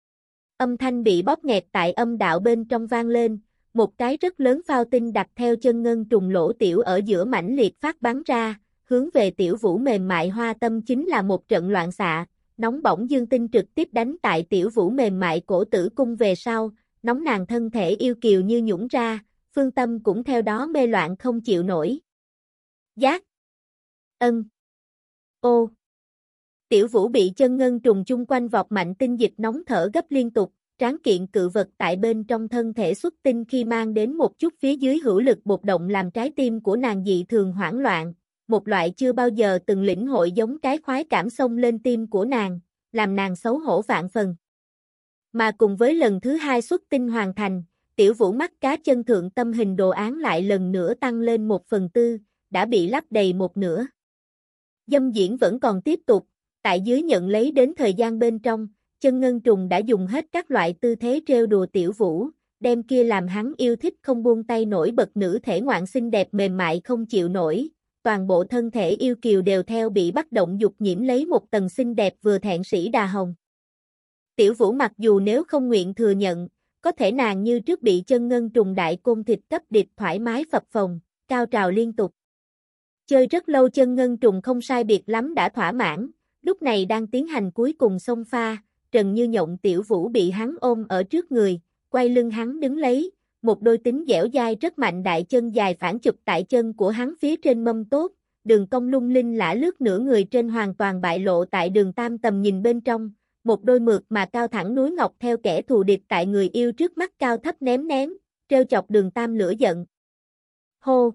Âm thanh bị bóp nghẹt tại âm đạo bên trong vang lên, một cái rất lớn phao tinh đặt theo chân ngân trùng lỗ tiểu ở giữa mãnh liệt phát bắn ra, hướng về tiểu vũ mềm mại hoa tâm chính là một trận loạn xạ, nóng bỏng dương tinh trực tiếp đánh tại Tiểu Vũ mềm mại cổ tử cung về sau, nóng nàng thân thể yêu kiều như nhũn ra, phương tâm cũng theo đó mê loạn không chịu nổi. Giác. Ân. Ô. Tiểu Vũ bị chân ngân trùng chung quanh vọt mạnh tinh dịch nóng thở gấp liên tục, tráng kiện cự vật tại bên trong thân thể xuất tinh khi mang đến một chút phía dưới hữu lực bột động làm trái tim của nàng dị thường hoảng loạn, một loại chưa bao giờ từng lĩnh hội giống cái khoái cảm xông lên tim của nàng, làm nàng xấu hổ vạn phần. Mà cùng với lần thứ hai xuất tinh hoàn thành, Tiểu Vũ mắt cá chân thượng tâm hình đồ án lại lần nữa tăng lên một phần tư, đã bị lấp đầy một nửa. Dâm diễn vẫn còn tiếp tục, tại dưới nhận lấy đến thời gian bên trong, chân ngân trùng đã dùng hết các loại tư thế trêu đùa Tiểu Vũ, đem kia làm hắn yêu thích không buông tay nổi bật nữ thể ngoạn xinh đẹp mềm mại không chịu nổi, toàn bộ thân thể yêu kiều đều theo bị bắt động dục nhiễm lấy một tầng xinh đẹp vừa thẹn sĩ đà hồng. Tiểu Vũ mặc dù nếu không nguyện thừa nhận, có thể nàng như trước bị chân ngân trùng đại côn thịt cấp địch thoải mái phập phồng, cao trào liên tục. Chơi rất lâu chân ngân trùng không sai biệt lắm đã thỏa mãn, lúc này đang tiến hành cuối cùng xông pha, Trần Như Nhộng Tiểu Vũ bị hắn ôm ở trước người, quay lưng hắn đứng lấy, một đôi tính dẻo dai rất mạnh đại chân dài phản chụp tại chân của hắn phía trên mâm tốt, đường cong lung linh lả lướt nửa người trên hoàn toàn bại lộ tại đường tam tầm nhìn bên trong, một đôi mượt mà cao thẳng núi ngọc theo kẻ thù địch tại người yêu trước mắt cao thấp ném ném, trêu chọc đường tam lửa giận. Hô!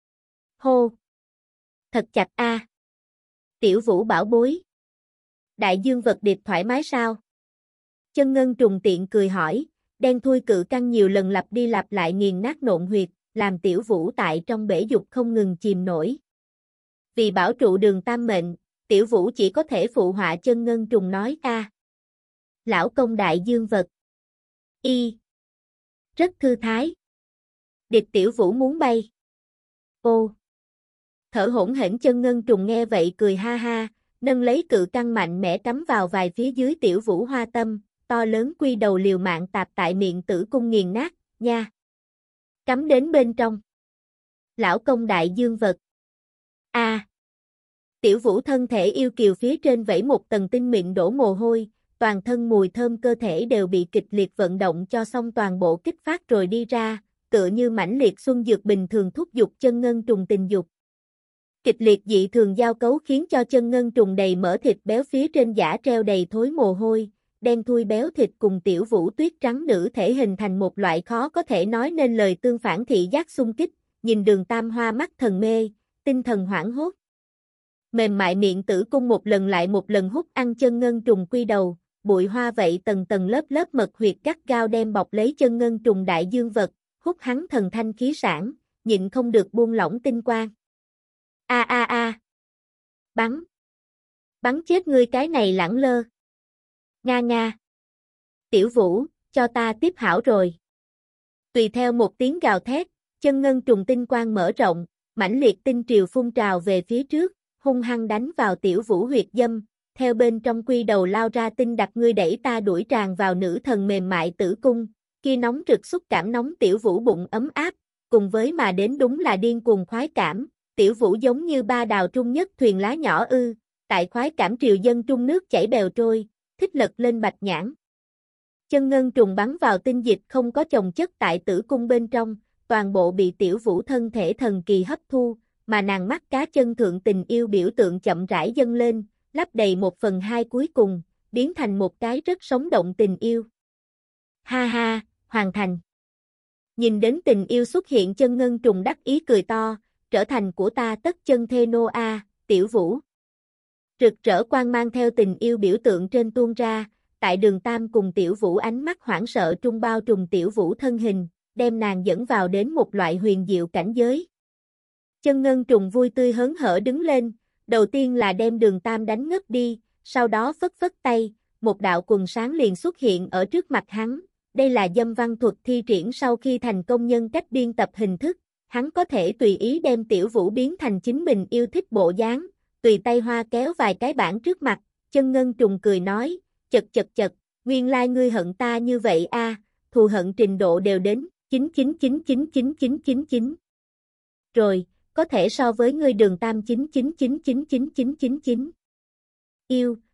Hô! Thật chặt a. Tiểu Vũ bảo bối. Đại dương vật điệp thoải mái sao? Chân ngân trùng tiện cười hỏi, đen thui cự căng nhiều lần lặp đi lặp lại nghiền nát nộn huyệt, làm Tiểu Vũ tại trong bể dục không ngừng chìm nổi. Vì bảo trụ đường tam mệnh, Tiểu Vũ chỉ có thể phụ họa chân ngân trùng nói a. Lão công đại dương vật. Y. Rất thư thái. Địch Tiểu Vũ muốn bay. Ô. Thở hổn hển chân ngân trùng nghe vậy cười ha ha, nâng lấy cự căng mạnh mẽ cắm vào vài phía dưới Tiểu Vũ hoa tâm, to lớn quy đầu liều mạng tạp tại miệng tử cung nghiền nát, nha. Cắm đến bên trong. Lão công đại dương vật. A. À. Tiểu Vũ thân thể yêu kiều phía trên vẫy một tầng tinh mịn đổ mồ hôi, toàn thân mùi thơm cơ thể đều bị kịch liệt vận động cho xong toàn bộ kích phát rồi đi ra, tựa như mãnh liệt xuân dược bình thường thúc giục chân ngân trùng tình dục. Kịch liệt dị thường giao cấu khiến cho chân ngân trùng đầy mỡ thịt béo phía trên giả treo đầy thối mồ hôi, đen thui béo thịt cùng Tiểu Vũ tuyết trắng nữ thể hình thành một loại khó có thể nói nên lời tương phản thị giác xung kích, nhìn đường tam hoa mắt thần mê, tinh thần hoảng hốt. Mềm mại miệng tử cung một lần lại một lần hút ăn chân ngân trùng quy đầu, bụi hoa vậy tầng tầng lớp lớp mật huyệt cắt gao đem bọc lấy chân ngân trùng đại dương vật, hút hắn thần thanh khí sản, nhịn không được buông lỏng tinh quang. A a a. Bắn. Bắn chết ngươi cái này lẳng lơ. Nga nga. Tiểu Vũ, cho ta tiếp hảo rồi. Tùy theo một tiếng gào thét, chân ngân trùng tinh quang mở rộng, mãnh liệt tinh triều phun trào về phía trước, hung hăng đánh vào Tiểu Vũ huyệt dâm, theo bên trong quy đầu lao ra tinh đặc ngươi đẩy ta đuổi tràn vào nữ thần mềm mại tử cung, kia nóng rực xúc cảm nóng Tiểu Vũ bụng ấm áp, cùng với mà đến đúng là điên cuồng khoái cảm, Tiểu Vũ giống như ba đào trung nhất thuyền lá nhỏ ư, tại khoái cảm triều dân trung nước chảy bèo trôi, thích lật lên bạch nhãn. Chân ngân trùng bắn vào tinh dịch không có chồng chất tại tử cung bên trong, toàn bộ bị Tiểu Vũ thân thể thần kỳ hấp thu, mà nàng mắt cá chân thượng tình yêu biểu tượng chậm rãi dâng lên, lấp đầy một phần hai cuối cùng, biến thành một cái rất sống động tình yêu. Ha ha, hoàn thành. Nhìn đến tình yêu xuất hiện chân ngân trùng đắc ý cười to, trở thành của ta tất chân thê nô a, Tiểu Vũ. Rực rỡ quang mang theo tình yêu biểu tượng trên tuôn ra, tại đường tam cùng Tiểu Vũ ánh mắt hoảng sợ trung bao trùm Tiểu Vũ thân hình, đem nàng dẫn vào đến một loại huyền diệu cảnh giới. Chân ngân trùng vui tươi hớn hở đứng lên, đầu tiên là đem đường tam đánh ngất đi, sau đó phất phất tay, một đạo quần sáng liền xuất hiện ở trước mặt hắn, đây là dâm văn thuật thi triển sau khi thành công nhân cách biên tập hình thức, hắn có thể tùy ý đem Tiểu Vũ biến thành chính mình yêu thích bộ dáng, tùy tay hoa kéo vài cái bảng trước mặt, chân ngân trùng cười nói, chật chật chật, nguyên lai ngươi hận ta như vậy a, thù hận trình độ đều đến chín chín chín chín chín chín chín chín. Rồi, có thể so với ngươi đường tam chín chín chín chín chín chín chín chín. Yêu,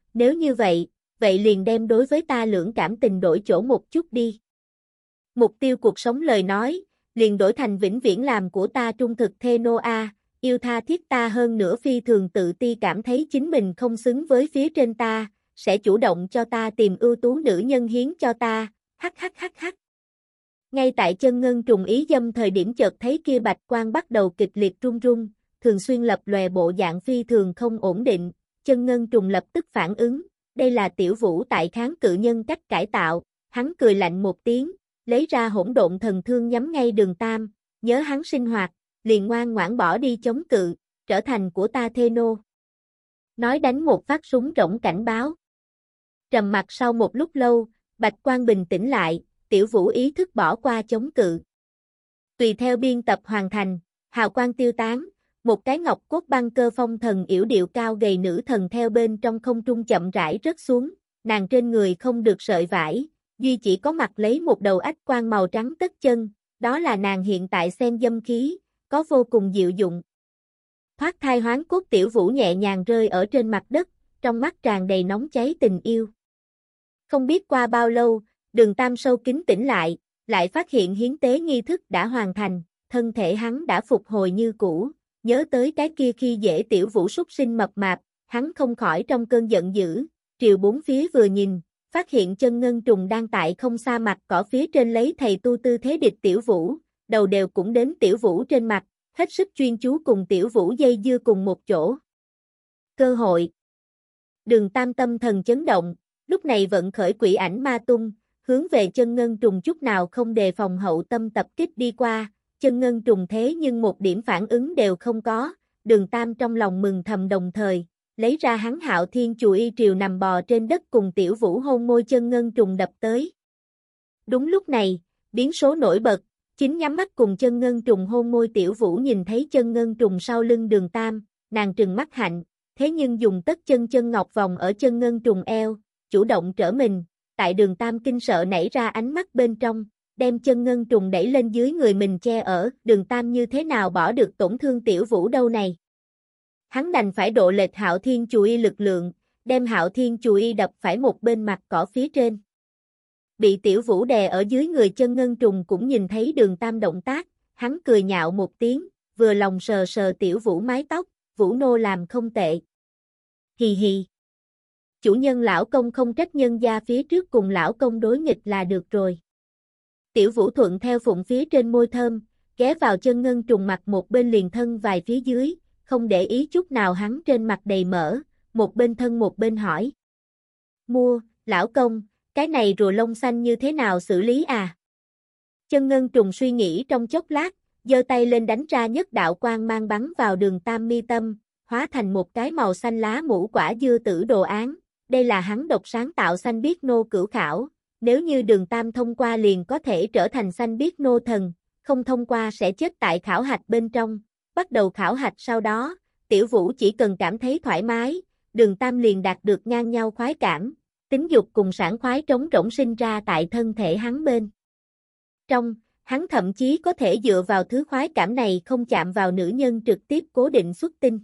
nếu như vậy, vậy liền đem đối với ta lưỡng cảm tình đổi chỗ một chút đi. Mục tiêu cuộc sống lời nói, liền đổi thành vĩnh viễn làm của ta trung thực thê nô a, yêu tha thiết ta hơn nữa phi thường tự ti cảm thấy chính mình không xứng với phía trên ta, sẽ chủ động cho ta tìm ưu tú nữ nhân hiến cho ta, hắc hắc hắc hắc. Ngay tại chân ngân trùng ý dâm thời điểm chợt thấy kia bạch quang bắt đầu kịch liệt rung rung, thường xuyên lập lòe bộ dạng phi thường không ổn định, chân ngân trùng lập tức phản ứng, đây là tiểu vũ tại kháng cự nhân cách cải tạo, hắn cười lạnh một tiếng, lấy ra hỗn độn thần thương nhắm ngay Đường Tam, nhớ hắn sinh hoạt, liền ngoan ngoãn bỏ đi chống cự, trở thành của ta thê nô. Nói đánh một phát súng rỗng cảnh báo. Trầm mặc sau một lúc lâu, bạch quang bình tĩnh lại, tiểu vũ ý thức bỏ qua chống cự. Tùy theo biên tập hoàn thành, hào quang tiêu tán, một cái ngọc cốt băng cơ phong thần yểu điệu cao gầy nữ thần theo bên trong không trung chậm rãi rớt xuống, nàng trên người không được sợi vải, duy chỉ có mặc lấy một đầu ách quan màu trắng tất chân, đó là nàng hiện tại xen dâm khí, có vô cùng diệu dụng. Thoát thai hoán cốt tiểu vũ nhẹ nhàng rơi ở trên mặt đất, trong mắt tràn đầy nóng cháy tình yêu. Không biết qua bao lâu, Đường Tam sâu kín tỉnh lại, lại phát hiện hiến tế nghi thức đã hoàn thành, thân thể hắn đã phục hồi như cũ, nhớ tới cái kia khi dễ tiểu vũ súc sinh mập mạp, hắn không khỏi trong cơn giận dữ, triều bốn phía vừa nhìn, phát hiện chân ngân trùng đang tại không xa mặt cỏ phía trên lấy thầy tu tư thế địch tiểu vũ, đầu đều cũng đến tiểu vũ trên mặt, hết sức chuyên chú cùng tiểu vũ dây dưa cùng một chỗ. Cơ hội. Đường Tam tâm thần chấn động, lúc này vận khởi quỷ ảnh ma tung, hướng về chân ngân trùng chút nào không đề phòng hậu tâm tập kích đi qua, chân ngân trùng thế nhưng một điểm phản ứng đều không có, Đường Tam trong lòng mừng thầm đồng thời, lấy ra hắn Hạo Thiên Chù Y triều nằm bò trên đất cùng tiểu vũ hôn môi chân ngân trùng đập tới. Đúng lúc này, biến số nổi bật, chính nhắm mắt cùng chân ngân trùng hôn môi tiểu vũ nhìn thấy chân ngân trùng sau lưng Đường Tam, nàng trừng mắt hạnh, thế nhưng dùng tất chân chân ngọc vòng ở chân ngân trùng eo, chủ động trở mình, tại Đường Tam kinh sợ nảy ra ánh mắt bên trong, đem chân ngân trùng đẩy lên dưới người mình che ở, Đường Tam như thế nào bỏ được tổn thương tiểu vũ đâu này. Hắn đành phải độ lệch Hạo Thiên Chù Y lực lượng, đem Hạo Thiên Chù Y đập phải một bên mặt cỏ phía trên. Bị tiểu vũ đè ở dưới người chân ngân trùng cũng nhìn thấy Đường Tam động tác, hắn cười nhạo một tiếng, vừa lòng sờ sờ tiểu vũ mái tóc, vũ nô làm không tệ. Hì hì. Chủ nhân lão công không trách nhân gia phía trước cùng lão công đối nghịch là được rồi. Tiểu vũ thuận theo phụng phía trên môi thơm, ghé vào chân ngân trùng mặt một bên liền thân vài phía dưới, không để ý chút nào hắn trên mặt đầy mỡ, một bên thân một bên hỏi. Mua, lão công, cái này rùa lông xanh như thế nào xử lý à? Chân ngân trùng suy nghĩ trong chốc lát, giơ tay lên đánh ra nhất đạo quang mang bắn vào Đường Tam mi tâm, hóa thành một cái màu xanh lá mũ quả dưa tử đồ án. Đây là hắn độc sáng tạo xanh biếc nô cửu khảo, nếu như Đường Tam thông qua liền có thể trở thành xanh biếc nô thần, không thông qua sẽ chết tại khảo hạch bên trong. Bắt đầu khảo hạch sau đó, tiểu vũ chỉ cần cảm thấy thoải mái, Đường Tam liền đạt được ngang nhau khoái cảm, tính dục cùng sảng khoái trống rỗng sinh ra tại thân thể hắn bên trong, hắn thậm chí có thể dựa vào thứ khoái cảm này không chạm vào nữ nhân trực tiếp cố định xuất tinh.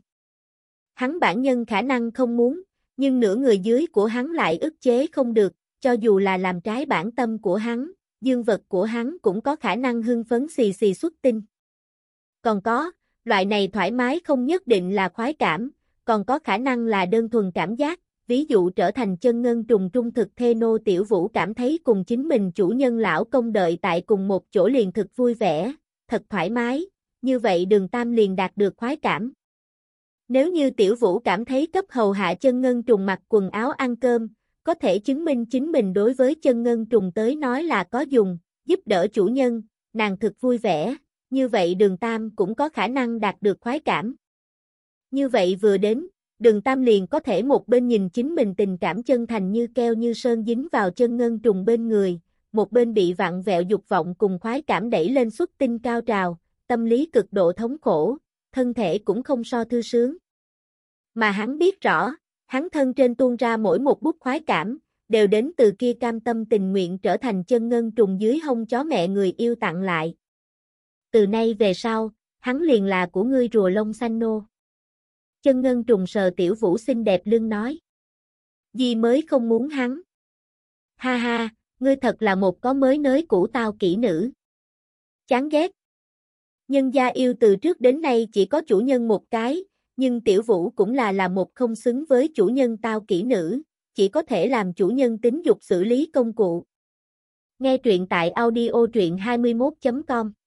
Hắn bản nhân khả năng không muốn, nhưng nửa người dưới của hắn lại ức chế không được, cho dù là làm trái bản tâm của hắn, dương vật của hắn cũng có khả năng hưng phấn xì xì xuất tinh. Còn có, loại này thoải mái không nhất định là khoái cảm, còn có khả năng là đơn thuần cảm giác, ví dụ trở thành chân ngân trùng trung thực thê nô tiểu vũ cảm thấy cùng chính mình chủ nhân lão công đợi tại cùng một chỗ liền thực vui vẻ, thật thoải mái, như vậy Đường Tam liền đạt được khoái cảm. Nếu như tiểu vũ cảm thấy cấp hầu hạ chân ngân trùng mặc quần áo ăn cơm, có thể chứng minh chính mình đối với chân ngân trùng tới nói là có dùng, giúp đỡ chủ nhân, nàng thực vui vẻ, như vậy Đường Tam cũng có khả năng đạt được khoái cảm. Như vậy vừa đến, Đường Tam liền có thể một bên nhìn chính mình tình cảm chân thành như keo như sơn dính vào chân ngân trùng bên người, một bên bị vặn vẹo dục vọng cùng khoái cảm đẩy lên xuất tinh cao trào, tâm lý cực độ thống khổ, thân thể cũng không so thư sướng. Mà hắn biết rõ, hắn thân trên tuôn ra mỗi một bút khoái cảm, đều đến từ kia cam tâm tình nguyện trở thành chân ngân trùng dưới hông chó mẹ người yêu tặng lại. Từ nay về sau, hắn liền là của ngươi rùa lông xanh nô. Chân ngân trùng sờ tiểu vũ xinh đẹp lưng nói. Di mới không muốn hắn. Ha ha, ngươi thật là một có mới nới cũ tao kỹ nữ. Chán ghét. Nhân gia yêu từ trước đến nay chỉ có chủ nhân một cái, nhưng Tiểu Vũ cũng là là một không xứng với chủ nhân tao kỹ nữ, chỉ có thể làm chủ nhân tính dục xử lý công cụ. Nghe truyện tại audio truyện hai mươi mốt chấm com